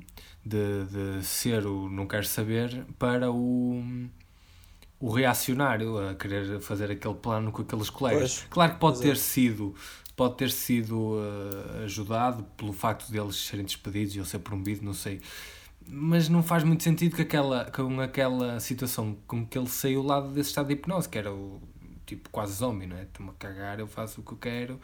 ser o não quero saber para o reacionário, a querer fazer aquele plano com aqueles colegas. Pois, claro que pode ter sido ajudado pelo facto de eles serem despedidos e ele ser promovido, não sei, mas não faz muito sentido com aquela situação com que ele saiu lá desse estado de hipnose, que era o tipo quase zombie, não é? Estou-me a cagar, eu faço o que eu quero,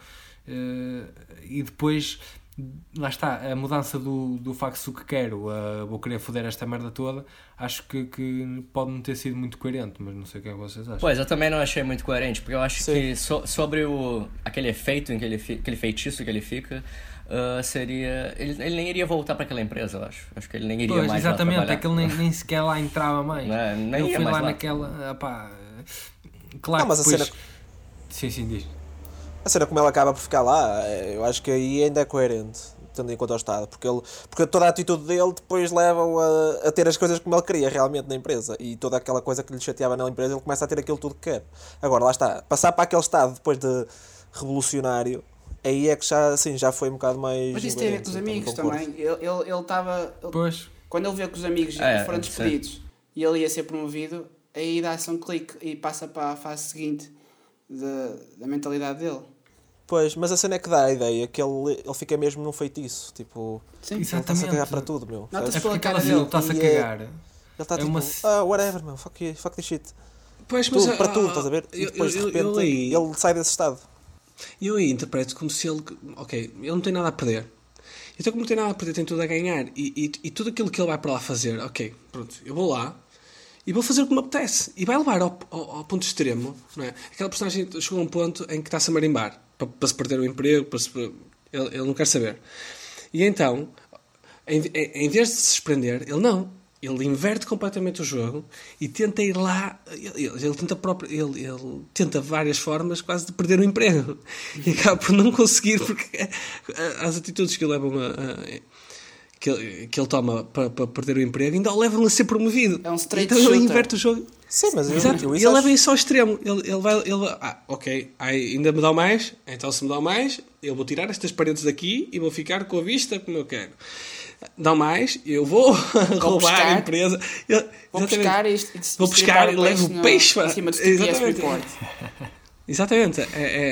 e depois lá está, a mudança do faço o que quero, vou querer foder esta merda toda, acho que pode não ter sido muito coerente, mas não sei o que é que vocês acham. Pois, eu também não achei muito coerente, porque eu acho que sobre aquele efeito, aquele feitiço que ele fica, seria... Ele nem iria voltar para aquela empresa, eu acho. Acho que ele nem iria mais exatamente, lá trabalhar. É que ele nem sequer lá entrava mais. Nem ele ia foi mais lá lá. naquela... Claro, não, mas depois... a cena... Sim, diz. A cena como ela acaba por ficar lá, eu acho que aí ainda é coerente, tendo em conta o estado, porque toda a atitude dele depois leva-o a ter as coisas como ele queria realmente na empresa, e toda aquela coisa que lhe chateava na empresa, ele começa a ter aquilo tudo que quer. Agora, lá está, passar para aquele estado depois de revolucionário, aí é que já foi um bocado mais... Mas isso tem a ver com os amigos também. Ele estava... Pois. Quando ele vê que os amigos foram despedidos e ele ia ser promovido, aí dá-se um clique e passa para a fase seguinte da mentalidade dele. Pois, mas a cena é que dá a ideia que ele fica mesmo num feitiço. Tipo, Sim, ele está-se a cagar para tudo, meu. Nota-se É pela porque cara aquela dele. ele está-se a cagar. Ele está tipo, uma... whatever, meu, fuck this shit. Pois, mas, Tudo, para tudo, estás a ver? E depois, de repente, ele sai desse estado. Eu aí interpreto como se ele... Ok, ele não tem nada a perder. Então, como não tem nada a perder, tem tudo a ganhar. E tudo aquilo que ele vai para lá fazer, ok, pronto, eu vou lá e vou fazer o que me apetece. E vai levar ao ponto extremo, não é? Aquela personagem chegou a um ponto em que está-se a marimbar para se perder o emprego, ele não quer saber. E então, em vez de se desprender, ele não. Ele inverte completamente o jogo e tenta ir lá. Ele tenta várias formas quase de perder o emprego. E acaba por não conseguir, porque as atitudes que levam que ele toma para perder o emprego ainda o levam a ser promovido. É um straight então shooter. ele inverte o jogo. Sim, mas ele leva isso ao extremo. Ele vai, ok, ainda me dá mais, então se me dá mais, eu vou tirar estas paredes daqui e vou ficar com a vista como eu quero. Dá mais, eu vou roubar a empresa. Vou pescar e vou pescar e levo o peixe para cima do TPS Report. Exatamente.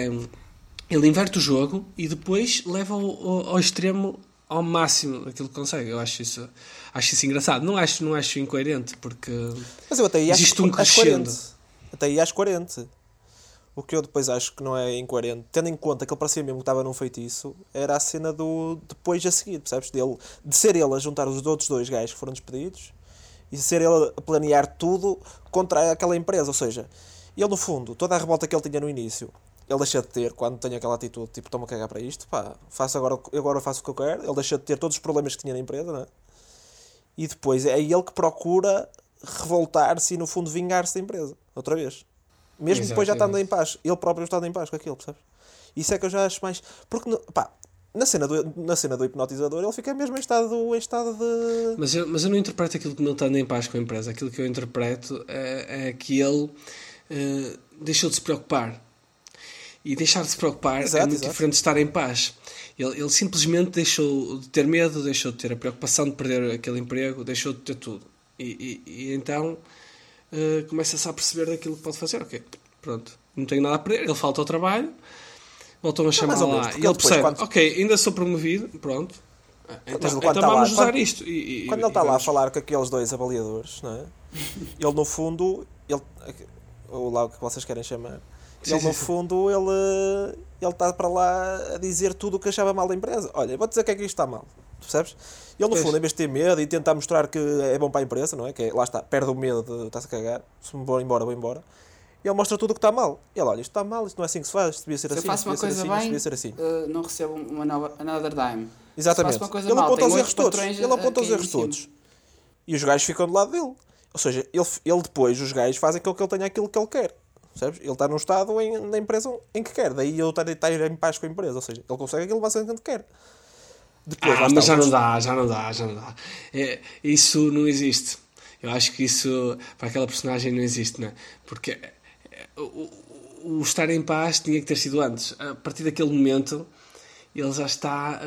Ele inverte o jogo e depois leva ao extremo, ao máximo aquilo que consegue. Eu acho isso engraçado. Não acho incoerente, porque mas eu até aí existe um crescendo. Até aí acho coerente. O que eu depois acho que não é incoerente, tendo em conta que ele parecia mesmo que estava num feitiço, era a cena do depois a seguir, percebes? De ser ele a juntar os outros dois gajos que foram despedidos e de ser ele a planear tudo contra aquela empresa. Ou seja, ele no fundo, toda a revolta que ele tinha no início, ele deixa de ter quando tem aquela atitude, tipo, estou-me a cagar para isto, pá, agora faço o que eu quero. Ele deixa de ter todos os problemas que tinha na empresa, não é? E depois é ele que procura revoltar-se e no fundo vingar-se da empresa, outra vez. Mesmo depois já estando em paz. Ele próprio estando em paz com aquilo, percebes? Isso é que eu já acho mais... Porque, pá, na cena do hipnotizador ele fica mesmo em estado de... Mas eu não interpreto aquilo como ele estando em paz com a empresa. Aquilo que eu interpreto é que ele deixou de se preocupar. E deixar de se preocupar é muito diferente de estar em paz. Ele simplesmente deixou de ter medo, deixou de ter a preocupação de perder aquele emprego, deixou de ter tudo. E então... começa-se a perceber daquilo que pode fazer. Ok, pronto, não tenho nada a perder. Ele falta ao trabalho, voltam a chamar lá e ele percebe, ok, ainda sou promovido, pronto, então vamos usar isto. Quando ele está lá a falar com aqueles dois avaliadores, não é? Ele no fundo, ou lá o que vocês querem chamar, ele no fundo ele está para lá a dizer tudo o que achava mal da empresa. Olha, vou dizer que é que isto está mal, percebes? Ele no fundo, em vez de ter medo e tentar mostrar que é bom para a empresa, não é? Que lá está, perde o medo de estar-se a cagar, se me vou embora. Ele mostra tudo o que está mal. E ele, olha, isto está mal, isto não é assim que se faz, isto devia ser assim, se eu faço uma coisa bem, não recebo uma another dime. Exatamente. Se faço uma coisa ele mal, aponta os erros todos. Ele aponta os erros todos. E os gajos ficam do lado dele. Ou seja, ele depois, os gajos fazem com que ele tenha aquilo que ele quer. Percebes? Ele está num estado na empresa em que quer. Daí ele está em paz com a empresa. Ou seja, ele consegue aquilo basicamente que quer. Depois, mas já não dá. Isso não existe. Eu acho que isso para aquela personagem não existe, não é? Porque o estar em paz tinha que ter sido antes. A partir daquele momento ele já está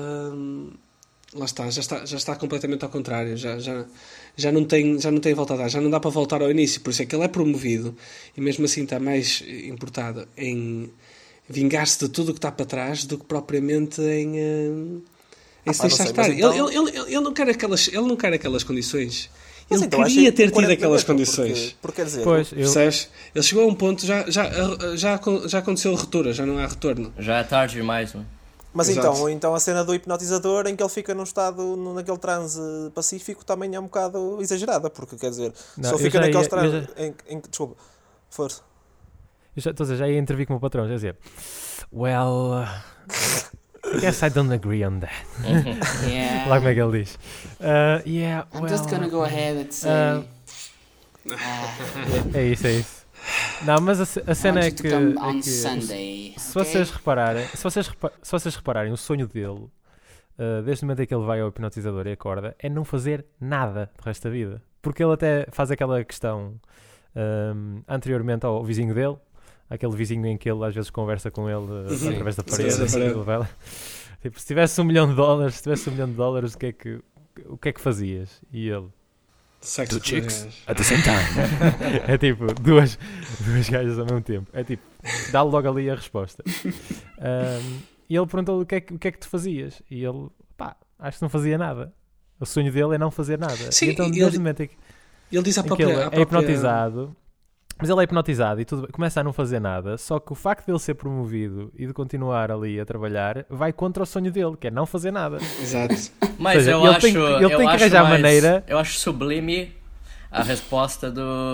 já está completamente ao contrário. Já não tem volta a dar. Já não dá para voltar ao início. Por isso é que ele é promovido e mesmo assim está mais importado em vingar-se de tudo o que está para trás do que propriamente em se deixar estar. Ele não quer aquelas condições. Ele queria ter tido aquelas condições. Porque quer dizer, percebes? Ele chegou a um ponto, já aconteceu a ruptura, já não há retorno. Já é tarde demais, não? Mas então a cena do hipnotizador em que ele fica num estado, naquele transe pacífico, também é um bocado exagerada, porque quer dizer, se ele fica naquele transe desculpa, força. Já ia intervir com o meu patrão, já dizer, well, I guess I don't agree on that. Yeah. Lá como é que ele diz. I'm just gonna go ahead and say. É isso. Não, mas a cena é que Sunday, se vocês repararem, o sonho dele, desde o momento em que ele vai ao hipnotizador e acorda, é não fazer nada do resto da vida. Porque ele até faz aquela questão anteriormente ao vizinho dele, aquele vizinho em que ele às vezes conversa com ele através da parede. Tipo, se tivesse $1 milhão, o que é que fazias? E ele, Sexo Two chicks com at the same time. É tipo, duas gajas ao mesmo tempo. É tipo, dá logo ali a resposta. E ele perguntou o que é que tu fazias? E ele, acho que não fazia nada. O sonho dele é não fazer nada. Sim, e então, desde o momento em que ele diz à própria... ele é hipnotizado, mas ele é hipnotizado e tudo, começa a não fazer nada, só que o facto de ele ser promovido e de continuar ali a trabalhar vai contra o sonho dele, que é não fazer nada. Exato. Mas seja, eu ele acho... tem que arranjar maneira... Eu acho sublime a resposta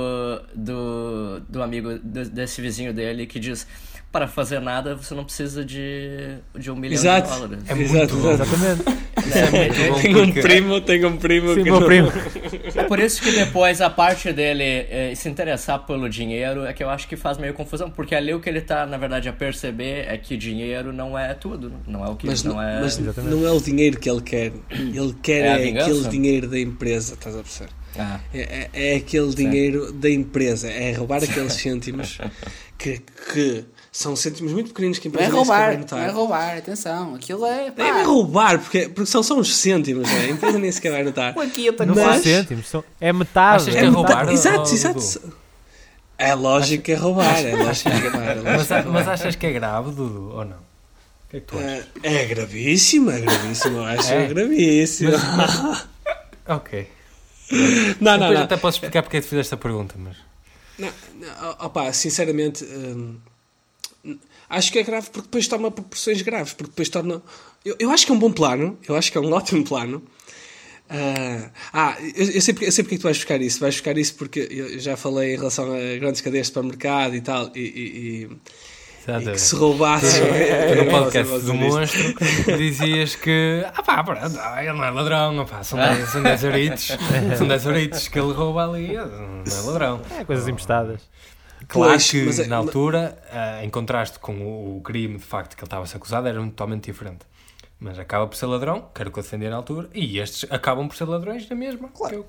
do amigo, desse vizinho dele, que diz... Para fazer nada, você não precisa de $1 milhão. Exato. É muito bom. Exatamente. Tenho um primo Sim, que meu não... primo. É por isso que depois a parte dele se interessar pelo dinheiro é que eu acho que faz meio confusão, porque ali o que ele tá, na verdade, a perceber é que dinheiro não é tudo, não é o que Mas não é... Mas não é o dinheiro que ele quer. Ele quer aquele dinheiro da empresa, estás a perceber? É aquele dinheiro da empresa, é roubar aqueles cêntimos que são cêntimos muito pequeninos que a empresa Não é nem sequer vai notar. roubar, não é roubar, atenção, aquilo é... Não é roubar, porque são uns cêntimos, não é? A empresa nem sequer vai notar. Aqui eu tenho Não são cêntimos, é metade. Achas que é roubar? Exato. É lógico que é roubar, Mas achas que é grave, Dudu, ou não? O que é que tu achas? É gravíssimo, eu acho gravíssimo. Ok. Não. Depois até posso explicar porque é que te fiz esta pergunta, mas... Sinceramente, acho que é grave porque depois toma proporções graves, porque depois torna... Eu acho que é um bom plano, eu acho que é um ótimo plano. Eu sei porque é que tu vais buscar isso. Vais buscar isso porque eu já falei em relação a grandes cadeias de supermercado e tal, e que se roubasse... No podcast do Monstro dizias que ele não é ladrão, são 10 euritos, são 10 euritos que ele rouba ali, não é ladrão. É coisas emprestadas. Claro que na altura, em contraste com o crime de facto que ele estava a ser acusado, era totalmente diferente. Mas acaba por ser ladrão, que era o que eu defendia na altura, e estes acabam por ser ladrões na mesma. Claro,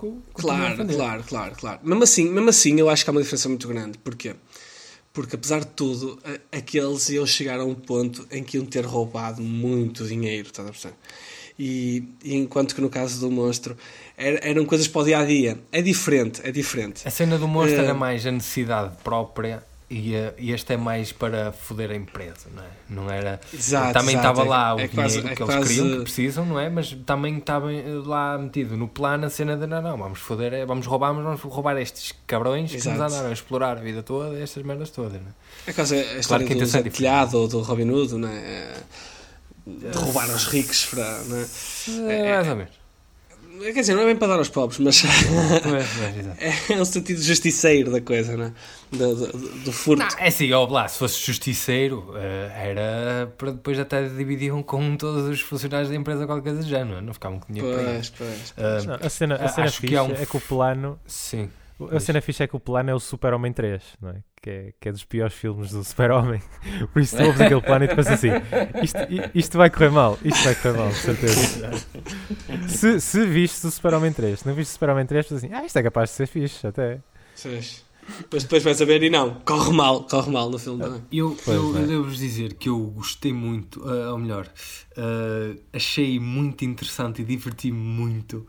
claro. Mesmo assim, eu acho que há uma diferença muito grande. Porquê? Porque, apesar de tudo, aqueles iam chegar a um ponto em que iam ter roubado muito dinheiro, estás a perceber? E enquanto que no caso do monstro eram coisas para o dia-a-dia. É diferente. A cena do monstro era mais a necessidade própria e este é mais para foder a empresa, não é? Não era... Também estava lá o dinheiro que eles queriam, que precisam, não é? Mas também estava lá metido no plano a cena de não, vamos foder, vamos roubar estes cabrões que nos andaram a explorar a vida toda, estas merdas todas, não é? É quase a história do Zé Telhado ou do Robin Hood, não é? De roubar aos ricos, não é? Mais ou menos. Quer dizer, não é bem para dar aos pobres, mas é um sentido justiceiro da coisa, não é? Do furto. Não, é assim, se fosse justiceiro, era para depois até dividiam com todos os funcionários da empresa qualquer coisa do género, não ficavam com dinheiro para isso. A cena fixe é que o plano... Sim. A cena fixe é que o plano é o Super-Homem 3, não é? Que é dos piores filmes do Super-Homem. Por isso tu ouves aquele plano e tu pensas assim, isto vai correr mal, de certeza. Se viste o Super-Homem 3, se não viste o Super-Homem 3, tu pensas assim, isto é capaz de ser fixe, até. Depois vais saber e não, corre mal no filme também. Eu devo-vos dizer que eu gostei muito, ou melhor, achei muito interessante e diverti-me muito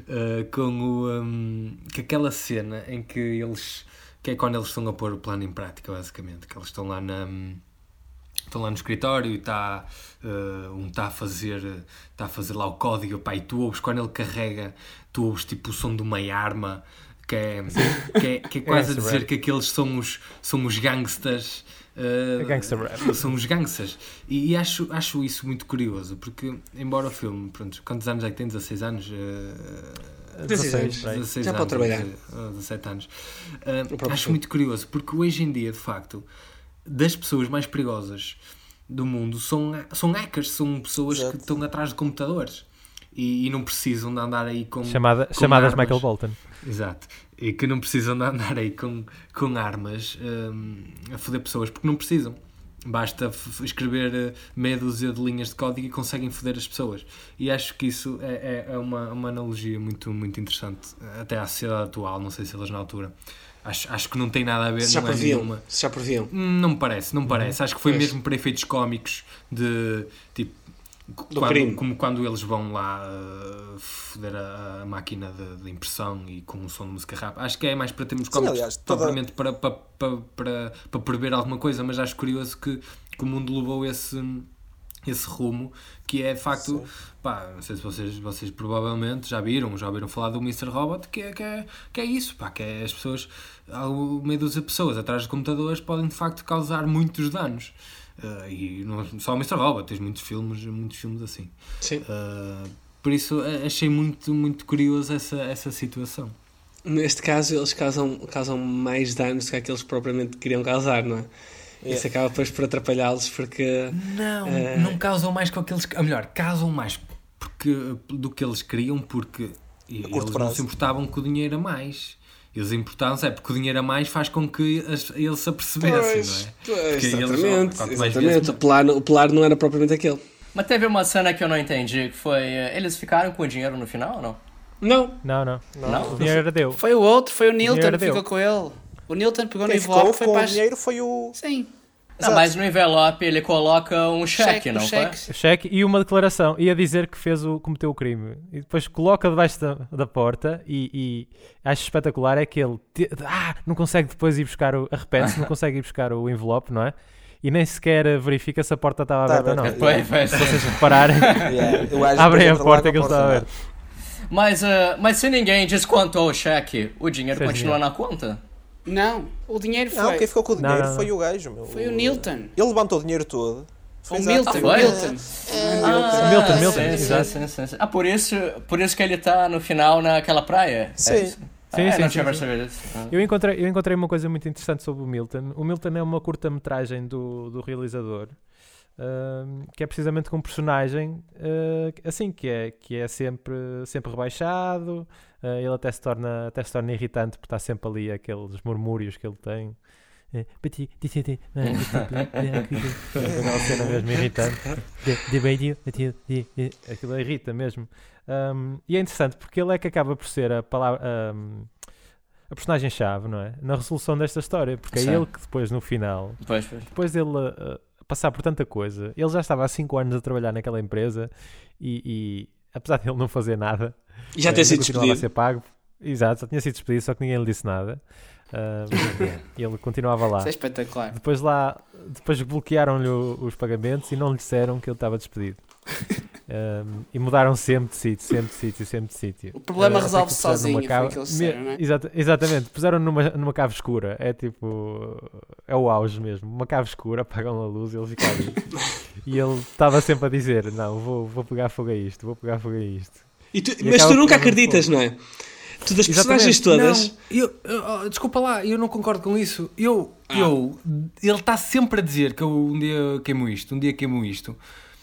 com aquela cena em que eles, que é quando eles estão a pôr o plano em prática, basicamente, que eles estão lá no escritório e está a fazer lá o código, pá, e tu ouves quando ele carrega, tu ouves tipo o som de uma arma, que é quase a dizer que aqueles são os gangsters. Gangster rap. São os gangsters. E acho isso muito curioso, porque embora o filme, pronto, quantos anos é que tem? 16 anos? 16 anos. Já pode trabalhar. 17 anos. Acho muito curioso, porque hoje em dia, de facto, das pessoas mais perigosas do mundo são hackers, são pessoas que estão atrás de computadores. E não precisam de andar aí com chamadas armas. Michael Bolton. Exato. E que não precisam de andar aí com armas a foder pessoas, porque não precisam. Basta escrever meia dúzia de linhas de código e conseguem foder as pessoas. E acho que isso é uma analogia muito, muito interessante até à sociedade atual. Não sei se elas na altura... Acho que não tem nada a ver. Se já previam. Não me parece. Acho que foi mesmo para efeitos cómicos de tipo... como quando eles vão lá foder a máquina de impressão e com um som de música rap. Acho que é mais para termos cómicos, propriamente para prever alguma coisa, mas acho curioso que o mundo levou esse rumo, que é de facto, pá, não sei se vocês provavelmente já viram falar do Mr. Robot, que é isso, pá, que é as pessoas, meio dúzia de pessoas atrás de computadores podem de facto causar muitos danos. E não só o Mr. Robot, tens muitos filmes assim. Sim. Por isso achei muito, muito curioso essa situação. Neste caso eles causam mais danos do que aqueles que propriamente queriam causar, não é? Isso acaba depois por atrapalhá-los porque... Não causam mais com aqueles... Ou melhor, causam mais do que eles queriam, porque eles não se importavam com o dinheiro a mais. Eles importavam-se porque o dinheiro a mais faz com que eles se apercebessem, não é? Pois, exatamente. O plano não era propriamente aquele. Mas teve uma cena que eu não entendi, que foi... Eles ficaram com o dinheiro no final ou não? Não. O dinheiro deu. Foi o Nilton que ficou com ele. O Nilton pegou no envelope e foi para... o dinheiro foi o... Sim. Não, mas no envelope ele coloca um cheque, não foi? O cheque e uma declaração. Ia dizer que cometeu o crime. E depois coloca debaixo da porta e acho espetacular é que ele... não consegue depois ir buscar arrepende-se, não consegue ir buscar o envelope, não é? E nem sequer verifica se a porta estava aberta ou não. Se vocês repararem, abrem a porta que ele está aberto. Mas se ninguém descontou o cheque, o dinheiro continua na conta? Não, o dinheiro foi... Não, quem ficou com o dinheiro foi o gajo, meu. Foi o Nilton. Ele levantou o dinheiro todo. O Milton. Milton. Sim. Por isso que ele está no final naquela praia? Sim. Sim. Não tinha percebido isso. Eu encontrei uma coisa muito interessante sobre o Milton. O Milton é uma curta-metragem do realizador, que é precisamente com um personagem assim, que é sempre rebaixado. Ele até se torna irritante porque está sempre ali aqueles murmúrios que ele tem. Aquela cena mesmo irritante. Aquilo irrita mesmo. E é interessante porque ele é que acaba por ser a personagem-chave, não é? Na resolução desta história, porque é ele que depois no final, depois dele passar por tanta coisa, ele já estava há 5 anos a trabalhar naquela empresa e apesar de ele não fazer nada, já ter sido despedido, a ser pago. Exato, já tinha sido despedido, só que ninguém lhe disse nada. Ele continuava lá. Isso é espetacular. Depois bloquearam-lhe os pagamentos e não lhe disseram que ele estava despedido. E mudaram sempre de sítio. O problema resolve-se sozinho, foi o que eles disseram, não é? Exatamente, puseram numa cave escura. É tipo, é o auge mesmo. Uma cave escura, apagam a luz e ele fica ali. E ele estava sempre a dizer, não, vou pegar fogo a isto, mas tu nunca acreditas, não é? Tu das personagens todas... Não, desculpa lá, eu não concordo com isso. Ele está sempre a dizer que eu um dia queimo isto.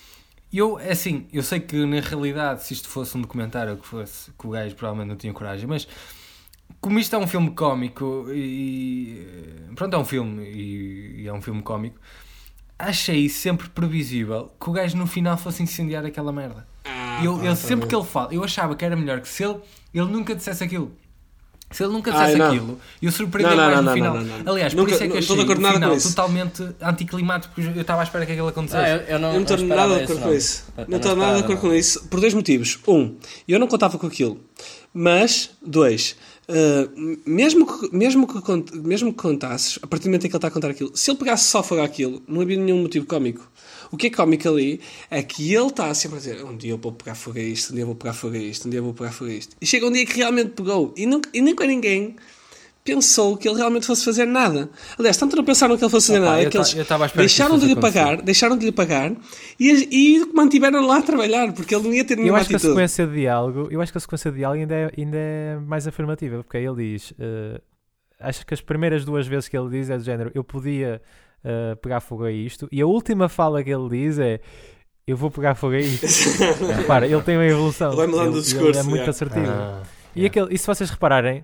Eu sei que na realidade, se isto fosse um documentário que o gajo provavelmente não tinha coragem, mas como isto é um filme cómico pronto, é um filme e é um filme cómico, achei sempre previsível que o gajo no final fosse incendiar aquela merda. Sempre que ele fala, eu achava que era melhor que se ele nunca dissesse aquilo. Se ele nunca dissesse aquilo, eu surpreendi mais no final. Aliás, por isso é que achei o final totalmente anticlimático, porque eu estava à espera que aquilo acontecesse. Eu não estou nada de acordo com isso. Não estou nada de acordo com isso, por 2 motivos. 1, eu não contava com aquilo. Mas, 2, mesmo que contasses, a partir do momento em que ele está a contar aquilo, se ele pegasse só fogo àquilo, não havia nenhum motivo cómico. O que é cómico ali é que ele está sempre a dizer, um dia eu vou pegar fogo a isto, um dia eu vou pegar fogo a isto, um dia eu vou pegar fogo a isto. E chega um dia que realmente pegou. E nem com ninguém pensou que ele realmente fosse fazer nada. Aliás, tanto não pensaram que ele fosse fazer nada, que eles deixaram de lhe pagar e mantiveram lá a trabalhar, porque ele não ia ter nenhuma atitude. Eu acho que a sequência de diálogo ainda é mais afirmativa, porque aí ele diz, acho que as primeiras 2 vezes que ele diz é do género, eu podia pegar fogo a isto, e a última fala que ele diz é, eu vou pegar fogo a isto. Repara, ele tem uma evolução, ele é muito assertivo. E se vocês repararem,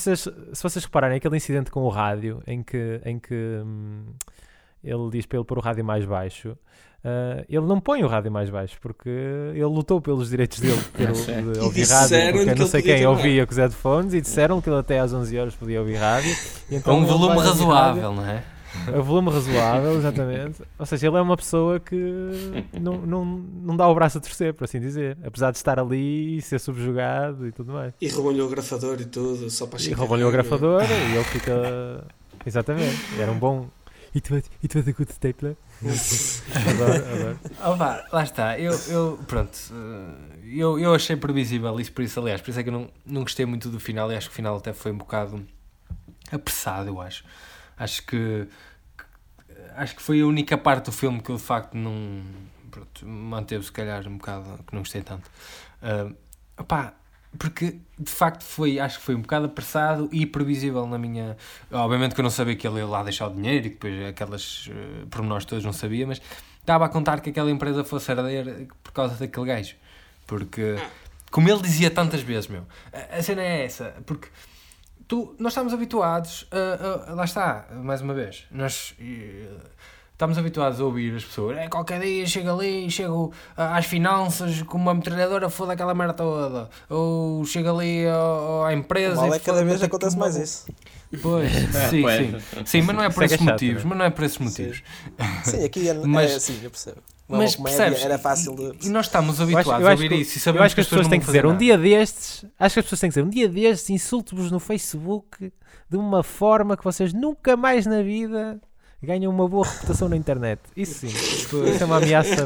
aquele incidente com o rádio em que ele diz para ele pôr o rádio mais baixo, ele não põe o rádio mais baixo porque ele lutou pelos direitos dele de ouvir rádio, porque não sei quem ouvia com os headphones, e disseram que ele até às 11 horas podia ouvir rádio. Então um volume razoável, não é? A volume razoável, exatamente. Ou seja, ele é uma pessoa que não dá o braço a torcer, por assim dizer. Apesar de estar ali e ser subjugado e tudo mais. E roubam-lhe o grafador e tudo, só para E roubam-lhe o grafador e ele fica... Exatamente. Era um bom... It was a good stapler. Adoro. Lá está. Pronto. Eu achei previsível isso, por isso, aliás. Por isso é que eu não gostei muito do final. E acho que o final até foi um bocado apressado, eu acho. Acho que foi a única parte do filme que eu de facto não... Pronto, manteve se calhar um bocado, que não gostei tanto. Porque de facto acho que foi um bocado apressado e previsível na minha... Obviamente que eu não sabia que ele ia lá deixar o dinheiro e depois aquelas pormenores todos não sabia, mas estava a contar que aquela empresa fosse herdeira por causa daquele gajo. Porque, como ele dizia tantas vezes, a cena é essa, porque nós estamos habituados lá está, mais uma vez, nós estamos habituados a ouvir as pessoas, qualquer dia chego às finanças com uma metralhadora, foda aquela merda toda, ou chego ali à empresa e cada vez acontece mais isso. Pois, sim, mas não é por esses motivos, Sim, aqui sim, eu percebo. Mas percebes, era fácil de... E nós estamos habituados a ouvir isso e sabemos eu acho que as pessoas têm que dizer um dia destes, insulto-vos no Facebook de uma forma que vocês nunca mais na vida ganham uma boa reputação na internet. Isso sim, isso é uma ameaça.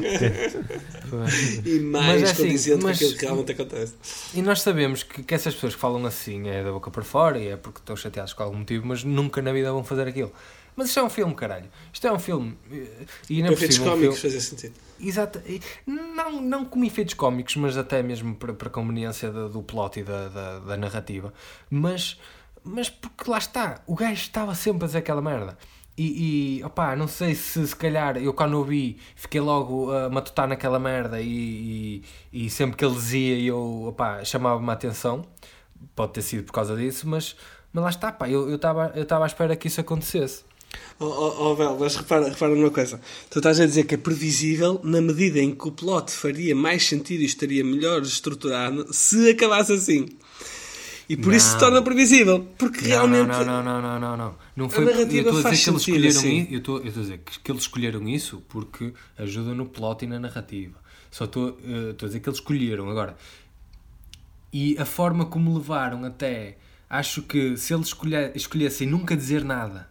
E mais condizente que aquilo que realmente acontece. E nós sabemos que essas pessoas que falam assim é da boca para fora e é porque estão chateados com algum motivo, mas nunca na vida vão fazer aquilo. Mas isto é um filme, caralho. Isto é um filme. E com efeitos cómicos fazia sentido. Exato. Não como efeitos cómicos, mas até mesmo para a conveniência do plot e da narrativa. Mas porque lá está. O gajo estava sempre a dizer aquela merda. E não sei se calhar eu quando o vi fiquei logo a matutar naquela merda e sempre que ele dizia eu chamava-me a atenção. Pode ter sido por causa disso, mas lá está, eu estava à espera que isso acontecesse. Vel, mas repara numa coisa. Tu estás a dizer que é previsível na medida em que o plot faria mais sentido e estaria melhor estruturado se acabasse assim. E por isso se torna previsível. Porque realmente... Não foi, a narrativa faz sentido assim. Eu estou a dizer que eles escolheram isso porque ajuda no plot e na narrativa. Só estou a dizer que eles escolheram. Agora, e a forma como levaram até... Acho que se eles escolhessem nunca dizer nada,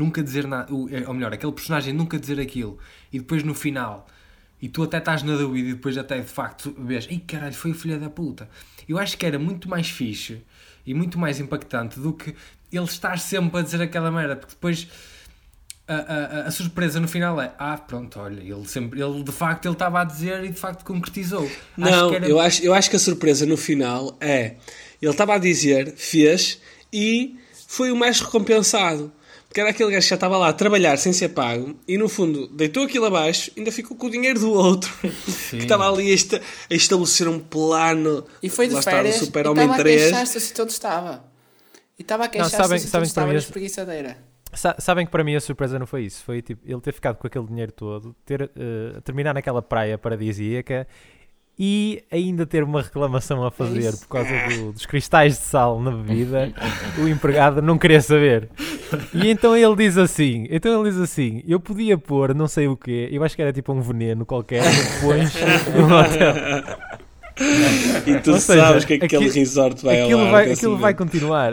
ou melhor, aquele personagem nunca dizer aquilo, e depois no final, e tu até estás na dúvida, e depois até de facto vês, ei caralho, foi o filho da puta. Eu acho que era muito mais fixe e muito mais impactante do que ele estar sempre a dizer aquela merda, porque depois a surpresa no final é, pronto, olha, ele de facto ele estava a dizer e de facto concretizou. Não, eu acho que a surpresa no final é, ele estava a dizer, fez e foi o mais recompensado. Porque era aquele gajo que já estava lá a trabalhar sem ser pago e no fundo deitou aquilo abaixo e ainda ficou com o dinheiro do outro. Que estava ali a estabelecer um plano. E foi de férias e estava a queixar-se se todo estava. E estava a queixar-se se todo estava na espreguiçadeira. Sabem que para mim a surpresa não foi isso. Foi tipo, ele ter ficado com aquele dinheiro todo, terminar naquela praia paradisíaca e ainda ter uma reclamação a fazer por causa dos cristais de sal na bebida. O empregado não queria saber. E então ele diz assim, eu podia pôr não sei o quê, eu acho que era tipo um veneno qualquer, pões no hotel. E tu sabes que aquele resort vai aquilo vai continuar.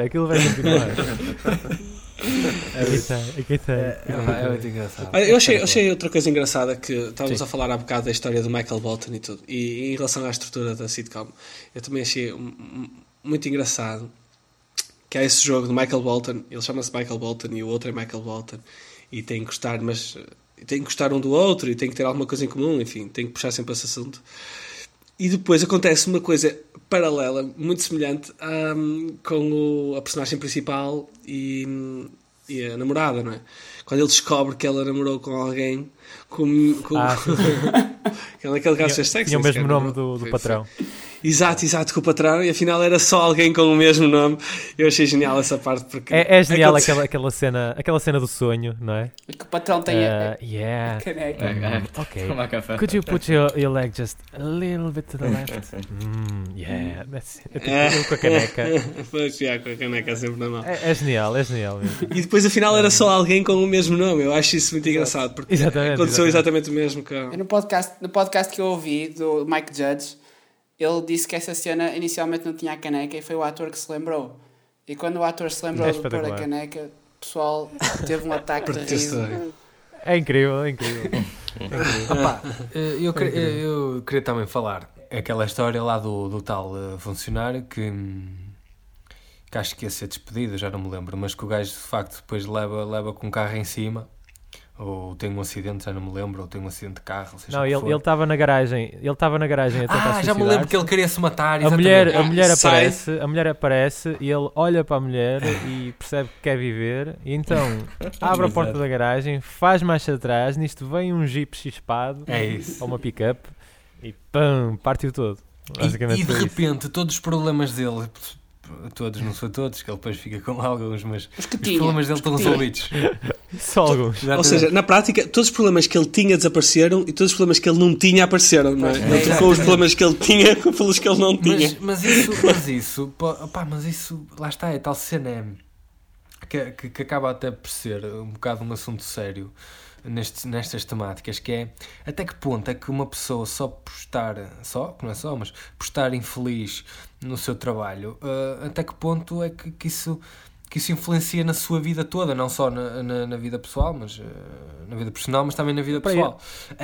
É muito engraçado. Eu achei outra coisa engraçada, que estávamos a falar há bocado da história do Michael Bolton e tudo, e em relação à estrutura da sitcom, eu também achei muito engraçado que há esse jogo do Michael Bolton, ele chama-se Michael Bolton e o outro é Michael Bolton, e tem que gostar, mas tem que gostar um do outro e tem que ter alguma coisa em comum, enfim, tem que puxar sempre esse assunto. E depois acontece uma coisa paralela, muito semelhante com a personagem principal e a namorada, não é? Quando ele descobre que ela namorou com alguém aquele gajo fez sexo. Tinha o mesmo nome do patrão. Exato, com o patrão, e afinal era só alguém com o mesmo nome. Eu achei genial essa parte. Porque é genial aquela cena do sonho, não é? E que o patrão tem a Yeah. caneca. Okay. Tomar café. Could you put your leg just a little bit to the left? Yeah. That's ele com a caneca. Pois, com a caneca sempre na mão. É genial mesmo. E depois afinal era só alguém com o mesmo nome. Eu acho isso muito engraçado, porque aconteceu exatamente o mesmo. No podcast que eu ouvi do Mike Judge, ele disse que essa cena inicialmente não tinha a caneca e foi o ator que se lembrou. E quando o ator se lembrou de pôr a caneca, o pessoal teve um ataque de riso. É incrível. Opa, eu queria também falar aquela história lá do tal funcionário que acho que ia ser despedido, já não me lembro, mas que o gajo de facto depois leva com um carro em cima, ou tem um acidente, já não me lembro, ou tem um acidente de carro. Não, ele estava na garagem. Ele estava na garagem a tentar suicidar-se. Já me lembro que ele queria se matar. A mulher aparece e ele olha para a mulher e percebe que quer viver. E então abre a porta da garagem, faz marcha atrás. Nisto vem um jeep chispado, ou uma pick-up, e pam, partiu todo. E de repente todos os problemas dele, todos, não são todos, que ele depois fica com alguns, mas os problemas dele estão resolvidos. Só alguns. Ou seja, na prática, todos os problemas que ele tinha desapareceram e todos os problemas que ele não tinha apareceram, não é? Ele trocou os problemas que ele tinha pelos que ele não tinha. Mas isso, lá está, é tal cena que acaba até por ser um bocado um assunto sério nestas temáticas, que é até que ponto é que uma pessoa mas por estar infeliz no seu trabalho, até que ponto é que isso influencia na sua vida toda, não só na vida pessoal, mas na vida profissional, mas também na vida pessoal.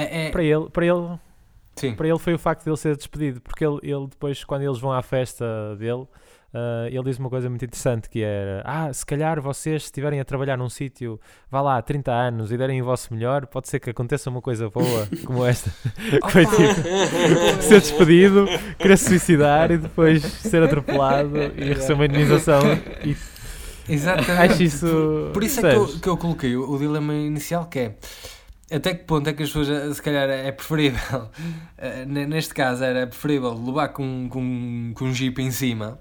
Para ele foi o facto de ele ser despedido, porque ele depois, quando eles vão à festa dele, ele diz uma coisa muito interessante, que era: se calhar vocês, se estiverem a trabalhar num sítio, vá lá há 30 anos e derem o vosso melhor, pode ser que aconteça uma coisa boa como esta. Foi tipo ser despedido, querer se suicidar e depois ser atropelado e receber uma indenização. Exatamente. Acho isso. Por isso é que eu coloquei o dilema inicial, que é até que ponto é que as pessoas, se calhar é preferível, neste caso era preferível levar com um jeep em cima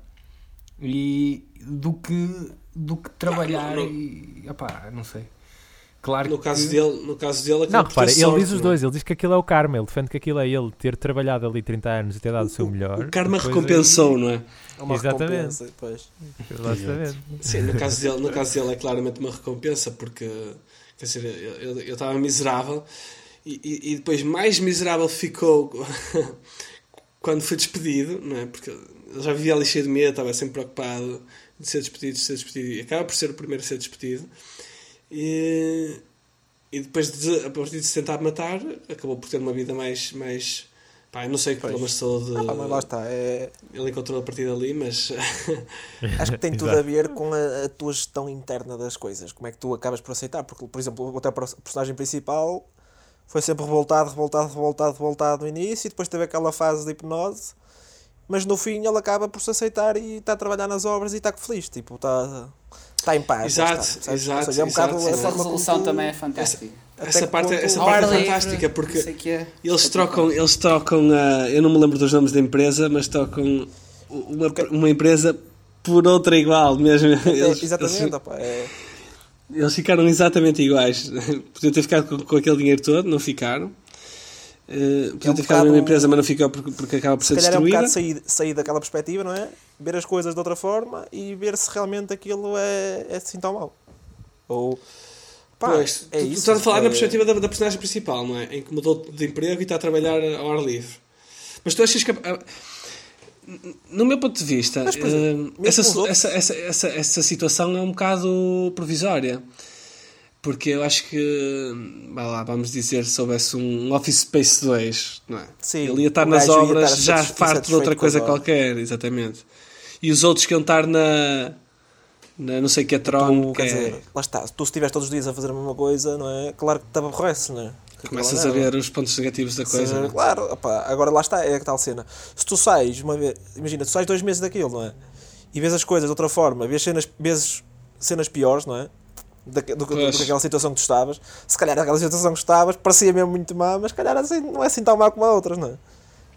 do que trabalhar não sei. Claro no caso dele não, repara, ele diz os dois, ele diz que aquilo é o karma, ele defende que aquilo é ele ter trabalhado ali 30 anos e ter dado o seu melhor. O karma recompensou, não é? Uma exatamente. Depois. Exatamente. Sim, no caso dele é claramente uma recompensa, porque quer dizer, eu estava miserável e depois mais miserável ficou quando foi despedido, não é? Porque ele já vivia ali cheio de medo, estava sempre preocupado de ser despedido, e acaba por ser o primeiro a ser despedido. E depois, a partir de se tentar matar, acabou por ter uma vida mais eu não sei que problemas de saúde mas lá está, ele encontrou a partir dali, mas acho que tem tudo a ver com a tua gestão interna das coisas, como é que tu acabas por aceitar, porque, por exemplo, até o personagem principal foi sempre revoltado no início, e depois teve aquela fase de hipnose, mas no fim ele acaba por se aceitar e está a trabalhar nas obras e está feliz, tipo, está em paz. Exato. É um bocado essa resolução também é fantástica. Essa parte é fantástica, porque eles trocam eu não me lembro dos nomes da empresa, mas trocam uma empresa por outra igual mesmo. Exatamente. Eles ficaram exatamente iguais. Podiam ter ficado com aquele dinheiro todo, não ficaram. Podiam ter ficado na mesma empresa, mas não ficou porque acaba por ser destruída. É um bocado sair daquela perspectiva, não é? Ver as coisas de outra forma e ver se realmente aquilo é assim tão mau. Ou... Pois, tu estás a falar na perspectiva da personagem principal, não é? Em que mudou de emprego e está a trabalhar ao ar livre. Mas tu achas que... No meu ponto de vista, essa situação é um bocado provisória. Porque eu acho que, vamos dizer, se houvesse um Office Space 2, não é? Sim, ele ia estar nas obras já farto de outra coisa qualquer, exatamente. E os outros que iam estar na não sei que é Tron, quer dizer, lá está, tu se estiveres todos os dias a fazer a mesma coisa, não é? Claro que te aborrece, não é? Começas a ver os pontos negativos da coisa. Sim, claro, agora lá está, é a tal cena. Se tu sais uma vez, imagina, tu sais 2 meses daquilo, não é? E vês as coisas de outra forma, vês cenas piores, não é? Do que aquela situação que tu estavas. Se calhar aquela situação que estavas parecia mesmo muito má, mas se calhar assim, não é assim tão má como a outras, não é?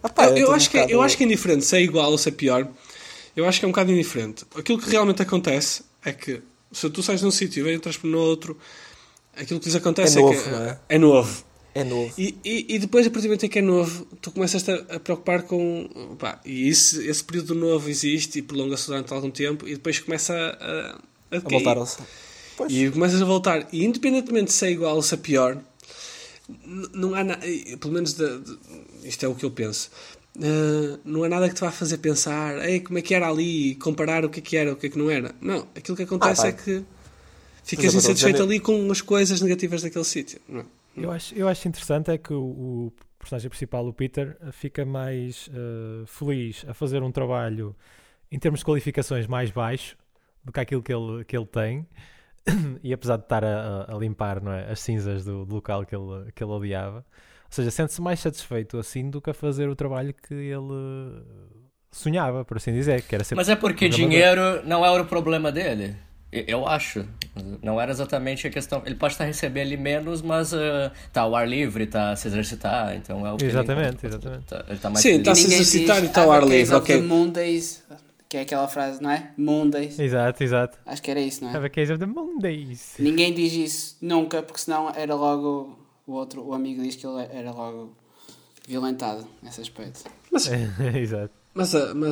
Eu acho que é indiferente se é igual ou se é pior. Eu acho que é um bocado indiferente. Aquilo que realmente acontece é que se tu sais num sítio e entras no outro, aquilo que lhes acontece é novo. É novo. E depois, a partir do momento em que é novo, tu começas a preocupar com... E esse período novo existe e prolonga-se durante algum tempo e depois começa a voltar ao... E começas a voltar. E independentemente se é igual ou se é pior, não há nada... Pelo menos isto é o que eu penso. Não há nada que te vá fazer pensar como é que era ali e comparar o que era o que não era. Não. Aquilo que acontece é que ficas insatisfeito ali com as coisas negativas daquele sítio. Não é? Eu acho interessante é que o personagem principal, o Peter, fica mais feliz a fazer um trabalho em termos de qualificações mais baixo do que aquilo que ele tem, e apesar de estar a limpar, não é, as cinzas do local que ele odiava, ou seja, sente-se mais satisfeito assim do que a fazer o trabalho que ele sonhava, por assim dizer, que era sempre... Mas é porque dinheiro não era o problema dele? Eu acho. Não era exatamente a questão. Ele pode estar recebendo ali menos, mas tá ao ar livre, tá a se exercitar, então é o que exatamente. Ele tá mais sim, está a se exercitar e está ao ar livre. Ok. Mondays, que é aquela frase, não é? Mondays. Exato. Acho que era isso, não é? Have a case of the Mondays. Ninguém diz isso nunca, porque senão era logo o amigo diz que ele era logo violentado nesse aspecto. Exato. Mas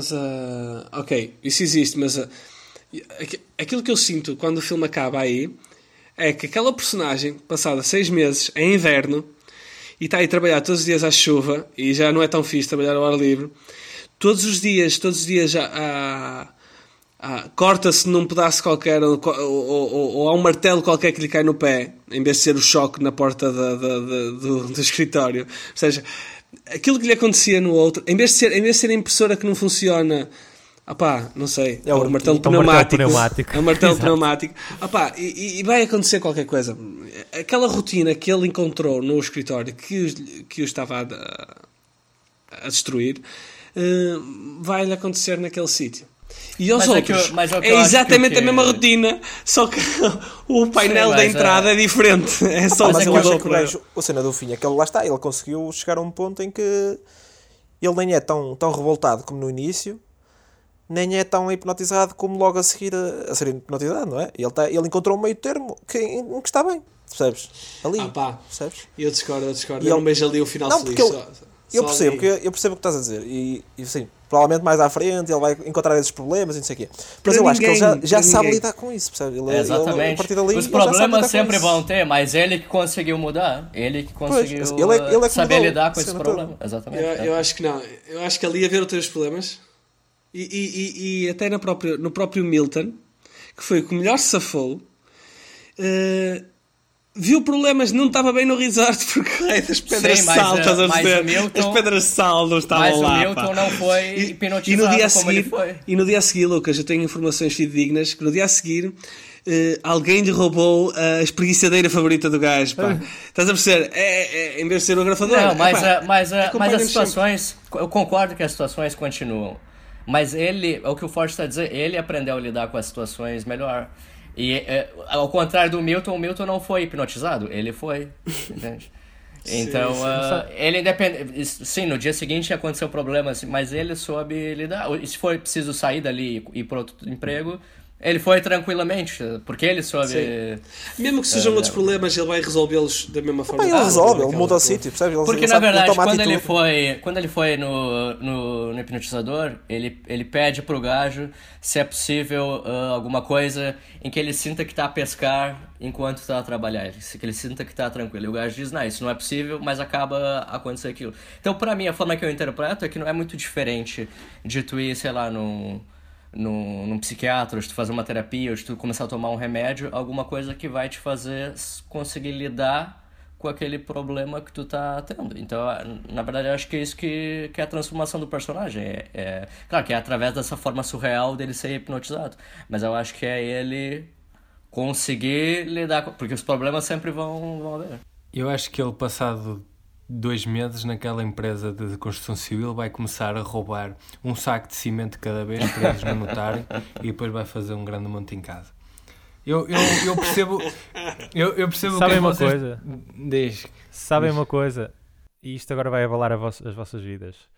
ok, isso existe, mas aquilo que eu sinto quando o filme acaba aí é que aquela personagem, passada 6 meses, é inverno e está aí a trabalhar todos os dias à chuva e já não é tão fixe trabalhar ao ar livre, todos os dias já corta-se num pedaço qualquer ou há um martelo qualquer que lhe cai no pé em vez de ser o choque na porta do escritório. Ou seja, aquilo que lhe acontecia no outro, em vez de ser a impressora que não funciona, não sei, é o martelo pneumático. É o martelo pneumático. E vai acontecer qualquer coisa. Aquela rotina que ele encontrou no escritório que o estava a destruir, vai-lhe acontecer naquele sítio. E aos outros é exatamente a mesma rotina, só que o painel da entrada é diferente. É só mas eu acho que o gajo, a cena do fim é que ele lá está, ele conseguiu chegar a um ponto em que ele nem é tão revoltado como no início, nem é tão hipnotizado como logo a seguir a ser hipnotizado, não é? Ele encontrou um meio termo em que está bem, percebes? Ali, percebes? Eu discordo. Eu não vejo ali o final feliz. Eu percebo o que estás a dizer e sim, provavelmente mais à frente ele vai encontrar esses problemas e não sei o quê. Mas eu acho que ele já sabe lidar com isso, percebe? Exatamente. Ele, a partir dali, os problemas sempre vão ter, mas ele que conseguiu mudar. Ele que conseguiu ele saber lidar com esse problema. Exatamente. Eu acho que não. Eu acho que ali ia haver outros problemas e até no próprio Milton, que foi o que melhor se safou, viu problemas, não estava bem no resort porque das pedras de sal, estás a ver? As pedras de sal não estavam lá. Mas o Milton não foi hipnotizado ele foi. E no dia a seguir, Lucas, eu tenho informações fidedignas que no dia a seguir alguém lhe roubou a espreguiçadeira favorita do gajo. Pá. Estás a perceber? Em vez de ser o grafador. Não, mas as situações... Eu concordo que as situações continuam. Mas ele, é o que o Forte está dizendo, ele aprendeu a lidar com as situações melhor. E ao contrário do Milton, o Milton não foi hipnotizado, ele foi, entende? Então, ele independente. Sim, no dia seguinte aconteceu problemas, mas ele soube lidar. E se for preciso sair dali e ir para outro emprego, ele foi tranquilamente, porque ele soube... Mesmo que sejam outros problemas, ele vai resolvê-los da mesma forma. Ele resolve, ele muda o sítio, percebe? Porque na verdade, quando ele foi no hipnotizador, ele pede pro gajo se é possível alguma coisa em que ele sinta que tá a pescar enquanto tá a trabalhar, que ele sinta que tá tranquilo. E o gajo diz, não, isso não é possível, mas acaba acontecendo aquilo. Então, pra mim, a forma que eu interpreto é que não é muito diferente de tu ir, sei lá, num psiquiatra, ou de tu fazer uma terapia, ou de tu começar a tomar um remédio, alguma coisa que vai te fazer conseguir lidar com aquele problema que tu tá tendo. Então, na verdade, eu acho que é isso que é a transformação do personagem. Claro que é através dessa forma surreal dele ser hipnotizado, mas eu acho que é ele conseguir lidar com... Porque os problemas sempre vão haver. Eu acho que ele, passado 2 meses naquela empresa de construção civil, vai começar a roubar um saco de cimento cada vez para eles não notarem e depois vai fazer um grande monte em casa. Eu percebo Sabem uma coisa? Sabem uma coisa? E isto agora vai abalar as vossas vidas.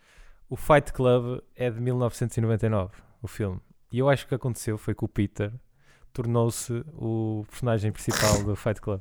o Fight Club é de 1999, o filme. E eu acho que o que aconteceu foi que o Peter tornou-se o personagem principal do Fight Club.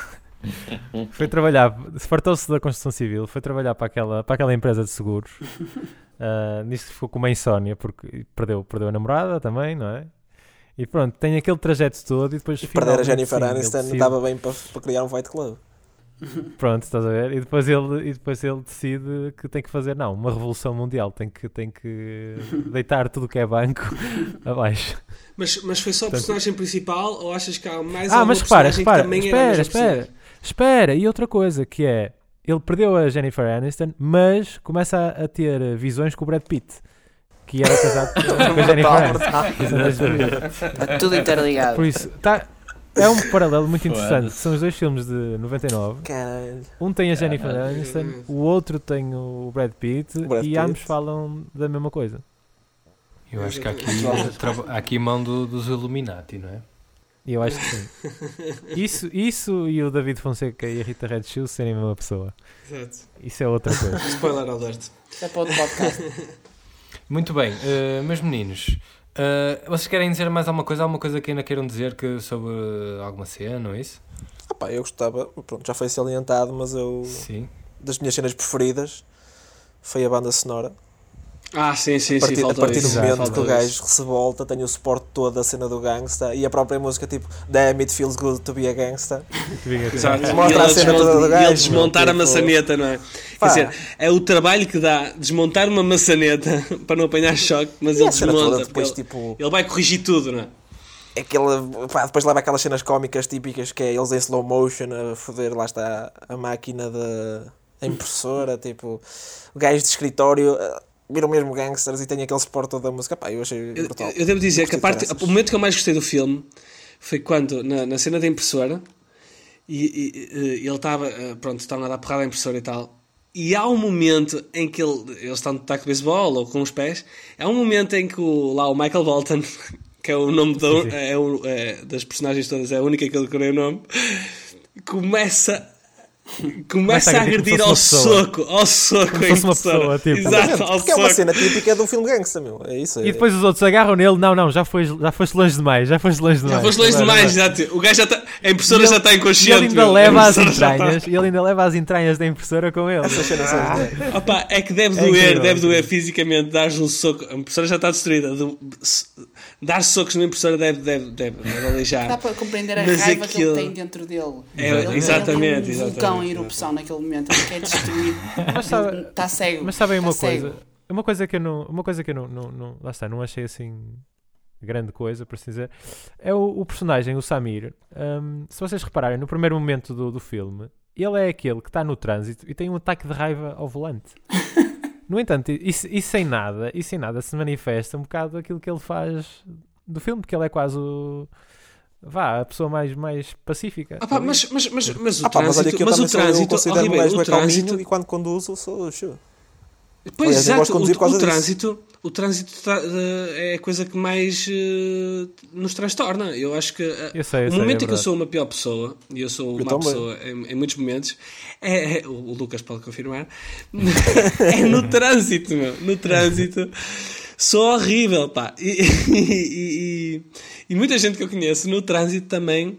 Foi trabalhar, fartou-se da construção civil, foi trabalhar para aquela empresa de seguros. Nisto ficou com uma insónia, porque perdeu a namorada também, não é? E pronto, tem aquele trajeto todo e depois... E perder a Jennifer Aniston dava bem para criar um Fight Club. Pronto, estás a ver? E depois ele decide que tem que fazer, uma revolução mundial, tem que deitar tudo o que é banco abaixo. Mas foi só o personagem principal ou achas que há mais algum mas personagem que também espera, e outra coisa que é, ele perdeu a Jennifer Aniston, mas começa a ter visões com o Brad Pitt, que era casado com a Jennifer Aniston. Tudo interligado. Por isso, é um paralelo muito interessante. São os dois filmes de 99. Caralho. Um tem a Jennifer Aniston, o outro tem o Brad Pitt, e ambos falam da mesma coisa. Eu acho que há aqui mão dos Illuminati, não é? Eu acho que sim. Isso e o David Fonseca e a Rita Red Shoes serem a mesma pessoa. Exato. Isso é outra coisa. Spoiler alert. Isso é para outro podcast. Muito bem, meus meninos, vocês querem dizer mais alguma coisa que ainda queiram dizer sobre alguma cena, ou isso? Eu gostava, pronto, já foi salientado, mas Sim. Das minhas cenas preferidas foi a banda sonora. Sim. A partir do momento que o gajo se volta, tem o suporte todo da cena do gangsta e a própria música tipo Damn It Feels Good to Be a Gangsta. Exato. Mostra a cena toda do gajo. E ele desmontar a maçaneta, não é? Quer dizer, é o trabalho que dá desmontar uma maçaneta para não apanhar choque, mas ele desmonta. Depois, ele vai corrigir tudo, não é? Depois leva aquelas cenas cómicas típicas que é eles em slow motion a foder, lá está a máquina da impressora, tipo o gajo de escritório viram mesmo gangsters e tem aquele suporte todo da música. Eu achei brutal. Eu devo dizer que o momento que eu mais gostei do filme foi quando na cena da impressora e ele estava a dar porrada à impressora e tal, e há um momento em que eles estão de taco de beisebol ou com os pés, há um momento em que o Michael Bolton, que é o nome das personagens todas, é a única que eu decorei o nome, começa a agredir ao soco. Como se fosse uma pessoa, tipo. Exato, porque é uma cena típica do filme gangsta, meu. É isso. E depois os outros agarram nele. Não, já foste longe demais. Já foste longe demais, exato. O gajo a impressora já está inconsciente. E ele ainda leva as entranhas da impressora com ele. É que deve doer fisicamente, dar-lhe um soco. A impressora já está destruída. Dar socos numa impressora deve aleijar. Dá para compreender a raiva que ele tem dentro dele. Exatamente. Em erupção naquele momento, ele quer destruir, está cego. Mas sabem uma coisa? Uma coisa que eu não lá está, não achei assim grande coisa, por assim dizer, é o personagem, o Samir. Se vocês repararem, no primeiro momento do filme, ele é aquele que está no trânsito e tem um ataque de raiva ao volante. No entanto, e sem nada se manifesta um bocado aquilo que ele faz do filme, porque ele é quase a pessoa mais pacífica. Mas o trânsito, e quando conduzo sou show. Pois, exato, o trânsito é a coisa que mais nos transtorna. Eu acho que o momento em que eu sou uma pior pessoa, e eu sou uma pessoa em muitos momentos, o Lucas pode confirmar, é no trânsito, meu. No trânsito sou horrível, pá. E muita gente que eu conheço no trânsito também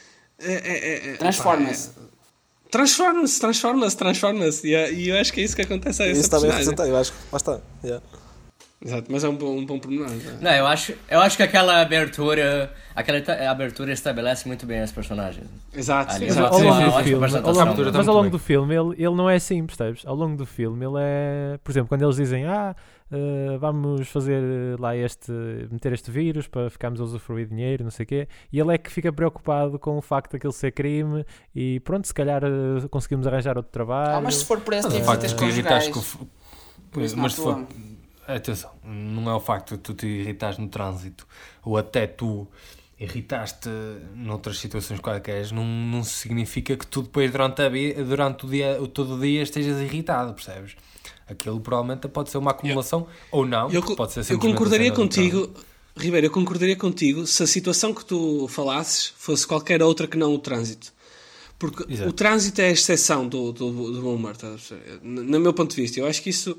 transforma-se. E eu acho que é isso que acontece a essa isso também representei, eu acho que basta. Exato, mas é um bom pormenor. Não, eu acho que aquela abertura estabelece muito bem os personagens. Exato. Mas ao longo do filme ele não é assim, percebes? Ao longo do filme ele é, por exemplo, quando eles dizem vamos fazer lá meter este vírus para ficarmos a usufruir dinheiro, não sei o quê, e ele é que fica preocupado com o facto daquilo ser crime e pronto, se calhar conseguimos arranjar outro trabalho. Mas se for por esse tipo de conjugais, mas se for... Atenção, não é o facto de tu te irritares no trânsito ou até tu irritaste noutras situações quaisquer, não significa que tu depois durante o dia, todo o dia estejas irritado, percebes? Aquilo provavelmente pode ser uma acumulação ou não, pode ser eu concordaria contigo, Ribeiro, eu concordaria contigo se a situação que tu falasses fosse qualquer outra que não o trânsito. Porque o trânsito é a exceção do bom humor, no meu ponto de vista. Eu acho que isso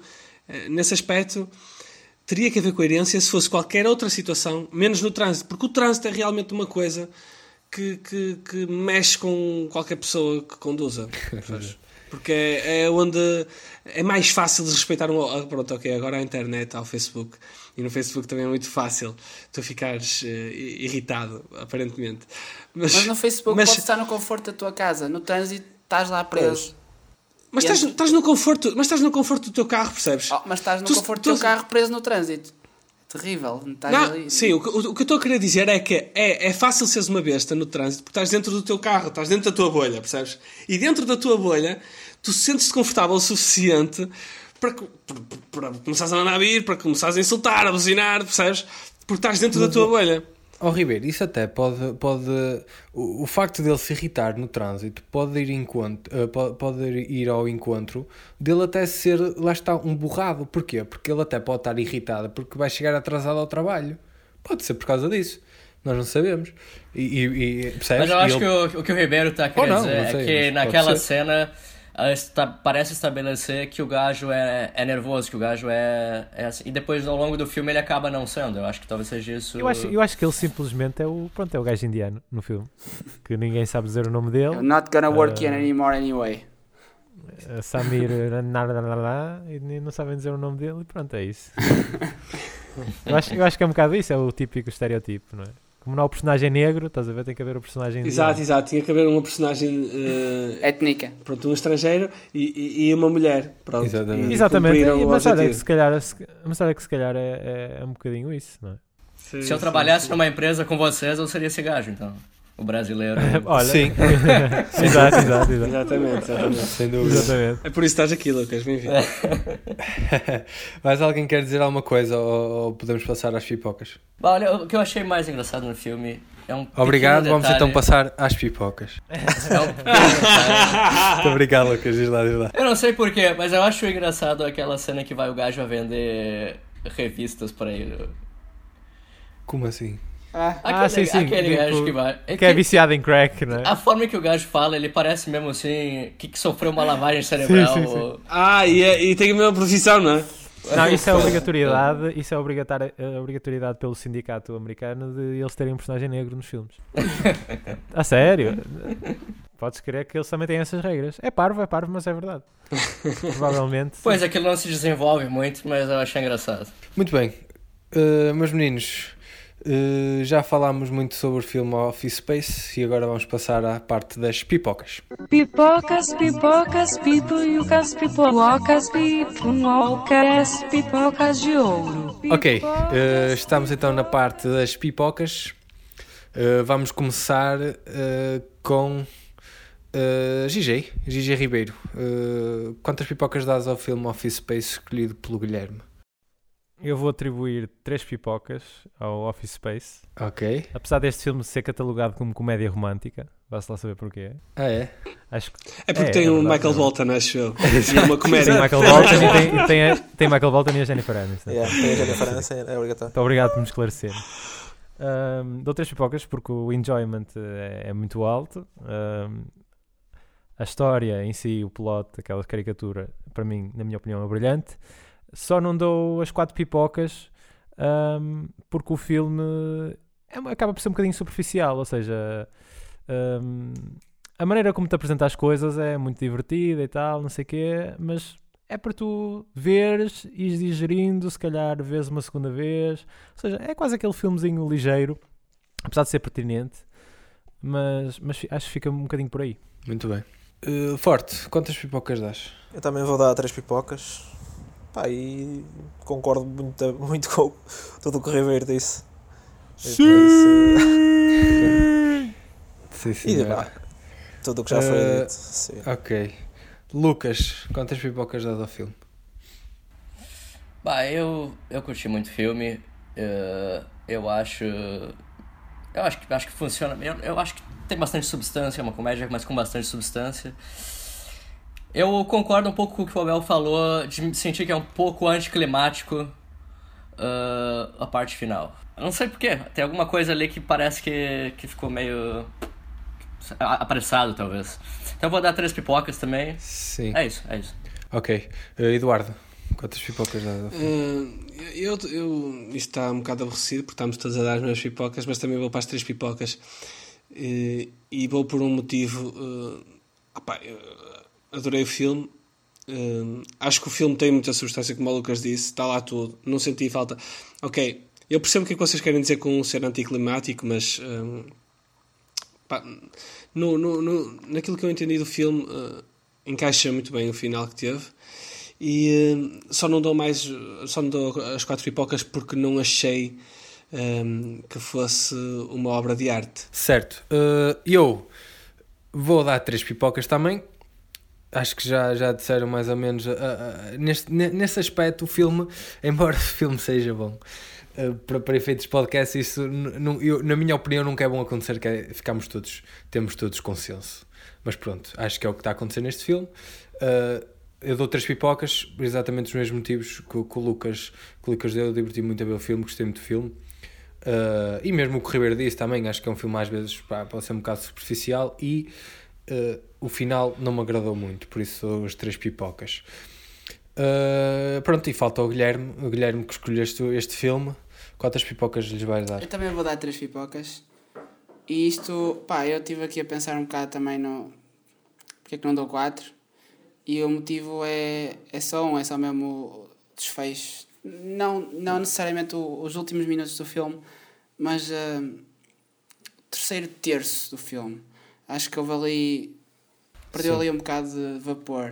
Nesse aspecto, teria que haver coerência se fosse qualquer outra situação, menos no trânsito, porque o trânsito é realmente uma coisa que mexe com qualquer pessoa que conduza. Porque é onde é mais fácil desrespeitar pronto, ok, agora a internet, há o Facebook, e no Facebook também é muito fácil tu ficares irritado, aparentemente. Mas no Facebook podes estar no conforto da tua casa, no trânsito estás lá preso. Mas estás no conforto do teu carro, percebes? Mas estás no conforto do teu carro preso no trânsito. Terrível. Sim, o que eu estou a querer dizer é que é fácil seres uma besta no trânsito porque estás dentro do teu carro, estás dentro da tua bolha, percebes? E dentro da tua bolha tu sentes-te confortável o suficiente para começares a mandar vir, para começares a insultar, a buzinar, percebes? Porque estás dentro da tua bolha. Ribeiro, isso até pode o facto dele se irritar no trânsito pode ir ao encontro dele até ser, lá está, um borrado. Porquê? Porque ele até pode estar irritado porque vai chegar atrasado ao trabalho. Pode ser por causa disso. Nós não sabemos. Percebes? Mas eu acho que o que o Ribeiro está querendo dizer é que naquela cena parece estabelecer que o gajo é nervoso, que o gajo é assim. E depois, ao longo do filme, ele acaba não sendo. Eu acho que talvez seja isso. Eu acho que ele simplesmente é o gajo indiano no filme. Que ninguém sabe dizer o nome dele. I'm not gonna work here anymore anyway. Samir e não sabem dizer o nome dele e pronto, é isso. eu acho que é um bocado isso, é o típico estereotipo, não é? Como não há o personagem negro, estás a ver, tem que haver o personagem exato, tinha que haver uma personagem étnica, pronto, um estrangeiro e uma mulher, pronto. Exatamente. Mas olha que se calhar é um bocadinho isso, não é? Sim, se eu trabalhasse numa empresa com vocês, eu seria esse gajo, então. O brasileiro. Olha. Sim. Exatamente. Sem dúvida. Exatamente. É por isso que estás aqui, Lucas. Bem-vindo. Mas alguém quer dizer alguma coisa ou podemos passar às pipocas? Olha, o que eu achei mais engraçado no filme é um Obrigado, detalhe. vamos então passar às pipocas. Muito obrigado, Lucas. Diz lá. Eu não sei porquê, mas eu acho engraçado aquela cena que vai o gajo a vender revistas para ele. Como assim? Sim. Aquele gajo que vai. Que é viciado em crack, né? A forma que o gajo fala, ele parece mesmo assim que sofreu uma lavagem cerebral. Sim. E tem a mesma profissão, não é? Não, isso é obrigatoriedade. Isso é obrigatoriedade pelo sindicato americano de eles terem um personagem negro nos filmes. A sério? Podes crer que eles também têm essas regras. É parvo, mas é verdade. Provavelmente. Pois, aquilo não se desenvolve muito, mas eu achei engraçado. Muito bem. Meus meninos, já falámos muito sobre o filme Office Space e agora vamos passar à parte das pipocas. Pipocas, pipoiucas, pipocas, pipocas de ouro. Ok, estamos então na parte das pipocas. Vamos começar com GG Ribeiro. Quantas pipocas dás ao filme Office Space escolhido pelo Guilherme? Eu vou atribuir 3 pipocas ao Office Space. Ok. Apesar deste filme ser catalogado como comédia romântica. Vai-se lá saber porquê. É? Acho que porque tem o Michael Bolton, acho eu. E é uma comédia. Tem Michael Bolton tem Michael Bolton e a Jennifer Aniston. Tem a Jennifer Aniston, é obrigatório. Muito obrigado por me esclarecer. Dou 3 pipocas porque o enjoyment é muito alto. A história em si, o plot, aquela caricatura, para mim, na minha opinião, é brilhante. Só não dou as 4 pipocas porque o filme acaba por ser um bocadinho superficial, ou seja, a maneira como te apresenta as coisas é muito divertida e tal, não sei o quê, mas é para tu veres e ir digerindo, se calhar vês uma segunda vez, ou seja, é quase aquele filmezinho ligeiro, apesar de ser pertinente, mas acho que fica um bocadinho por aí. Muito bem. Forte, quantas pipocas dás? Eu também vou dar 3 pipocas. E concordo muito com tudo o que o Ribeiro disse. Sim! Tudo o que já foi dito. Sim. Ok. Lucas, quantas pipocas dás ao filme? Eu curti muito o filme. Eu acho que funciona. Eu acho que tem bastante substância, é uma comédia, mas com bastante substância. Eu concordo um pouco com o que o Abel falou, de sentir que é um pouco anticlimático a parte final. Eu não sei porquê, tem alguma coisa ali que parece que ficou meio apressado, talvez. Então eu vou dar 3 pipocas também. Sim. É isso. Ok. Eduardo, Quantas pipocas dá? Isto está um bocado aborrecido porque estamos todos a dar as mesmas pipocas, mas também vou para as 3 pipocas. E vou por um motivo. Adorei o filme. Acho que o filme tem muita substância, como o Lucas disse, está lá tudo. Não senti falta. Ok, eu percebo o que é que vocês querem dizer com ser anticlimático, mas naquilo que eu entendi do filme, encaixa muito bem o final que teve. E só não dou as 4 pipocas porque não achei que fosse uma obra de arte. Certo. Eu vou dar 3 pipocas também. Acho que já disseram mais ou menos nesse aspecto. O filme, embora o filme seja bom, para efeitos de podcast, isso na minha opinião nunca é bom acontecer, que é temos todos consenso. Mas pronto, acho que é o que está a acontecer neste filme. Eu dou 3 pipocas por exatamente os mesmos motivos que o Lucas deu. Eu diverti muito a ver o filme, gostei muito do filme. E mesmo o que o Ribeiro disse também, acho que é um filme às vezes pode ser um bocado superficial e o final não me agradou muito, por isso dou as 3 pipocas. Pronto, e falta o Guilherme que escolheu este filme. Quantas pipocas lhes vais dar? Eu também vou dar 3 pipocas. E isto, eu estive aqui a pensar um bocado também no porque é que não dou 4. E o motivo é só mesmo o desfecho. Não necessariamente os últimos minutos do filme, mas o terceiro terço do filme. Acho que perdeu ali um bocado de vapor.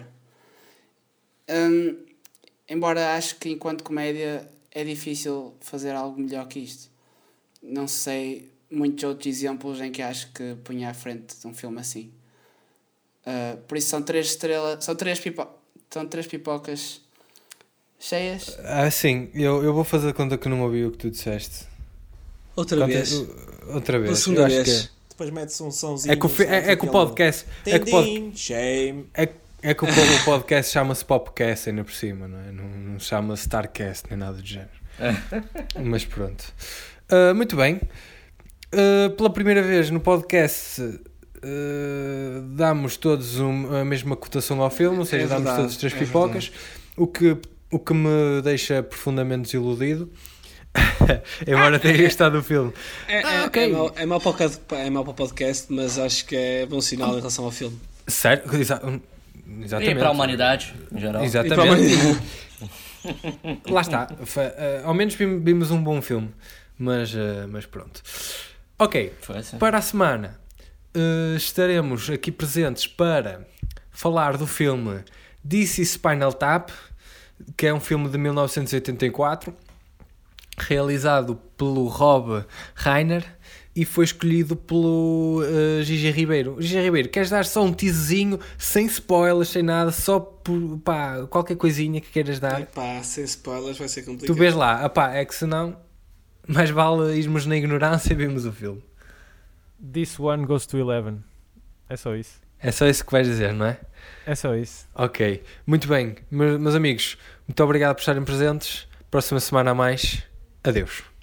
Embora acho que enquanto comédia é difícil fazer algo melhor que isto. Não sei muitos outros exemplos em que acho que punha à frente de um filme assim. Por isso são 3 estrelas, são 3 pipocas cheias. Sim, eu vou fazer a conta que não ouvi o que tu disseste. Outra vez. Outra segunda vez. Acho que Depois mete-se um somzinho. é que o podcast. Shame. É que o podcast chama-se Popcast ainda por cima, não é? Não chama-se Starcast nem nada do género. Mas pronto. Muito bem. Pela primeira vez no podcast damos todos a mesma cotação ao filme, ou seja, damos todos 3 pipocas, o que me deixa profundamente desiludido. Embora tenha gostado do filme. É mau para o podcast, mas acho que é bom sinal em relação ao filme. Certo? Exatamente. E para a humanidade em geral. Exatamente. Lá está. Ao menos vimos um bom filme. Mas pronto. Ok. Para a semana estaremos aqui presentes para falar do filme DC Spinal Tap, que é um filme de 1984, realizado pelo Rob Reiner e foi escolhido pelo Gigi Ribeiro. Gigi Ribeiro, queres dar só um teaserzinho, sem spoilers, sem nada, só por qualquer coisinha que queiras dar? Sem spoilers vai ser complicado. Tu vês lá, é que senão mais vale irmos na ignorância e vemos o filme. This one goes to 11. É só isso. É só isso que vais dizer, não é? É só isso. Ok, muito bem. Meus amigos, muito obrigado por estarem presentes. Próxima semana a mais. Adeus.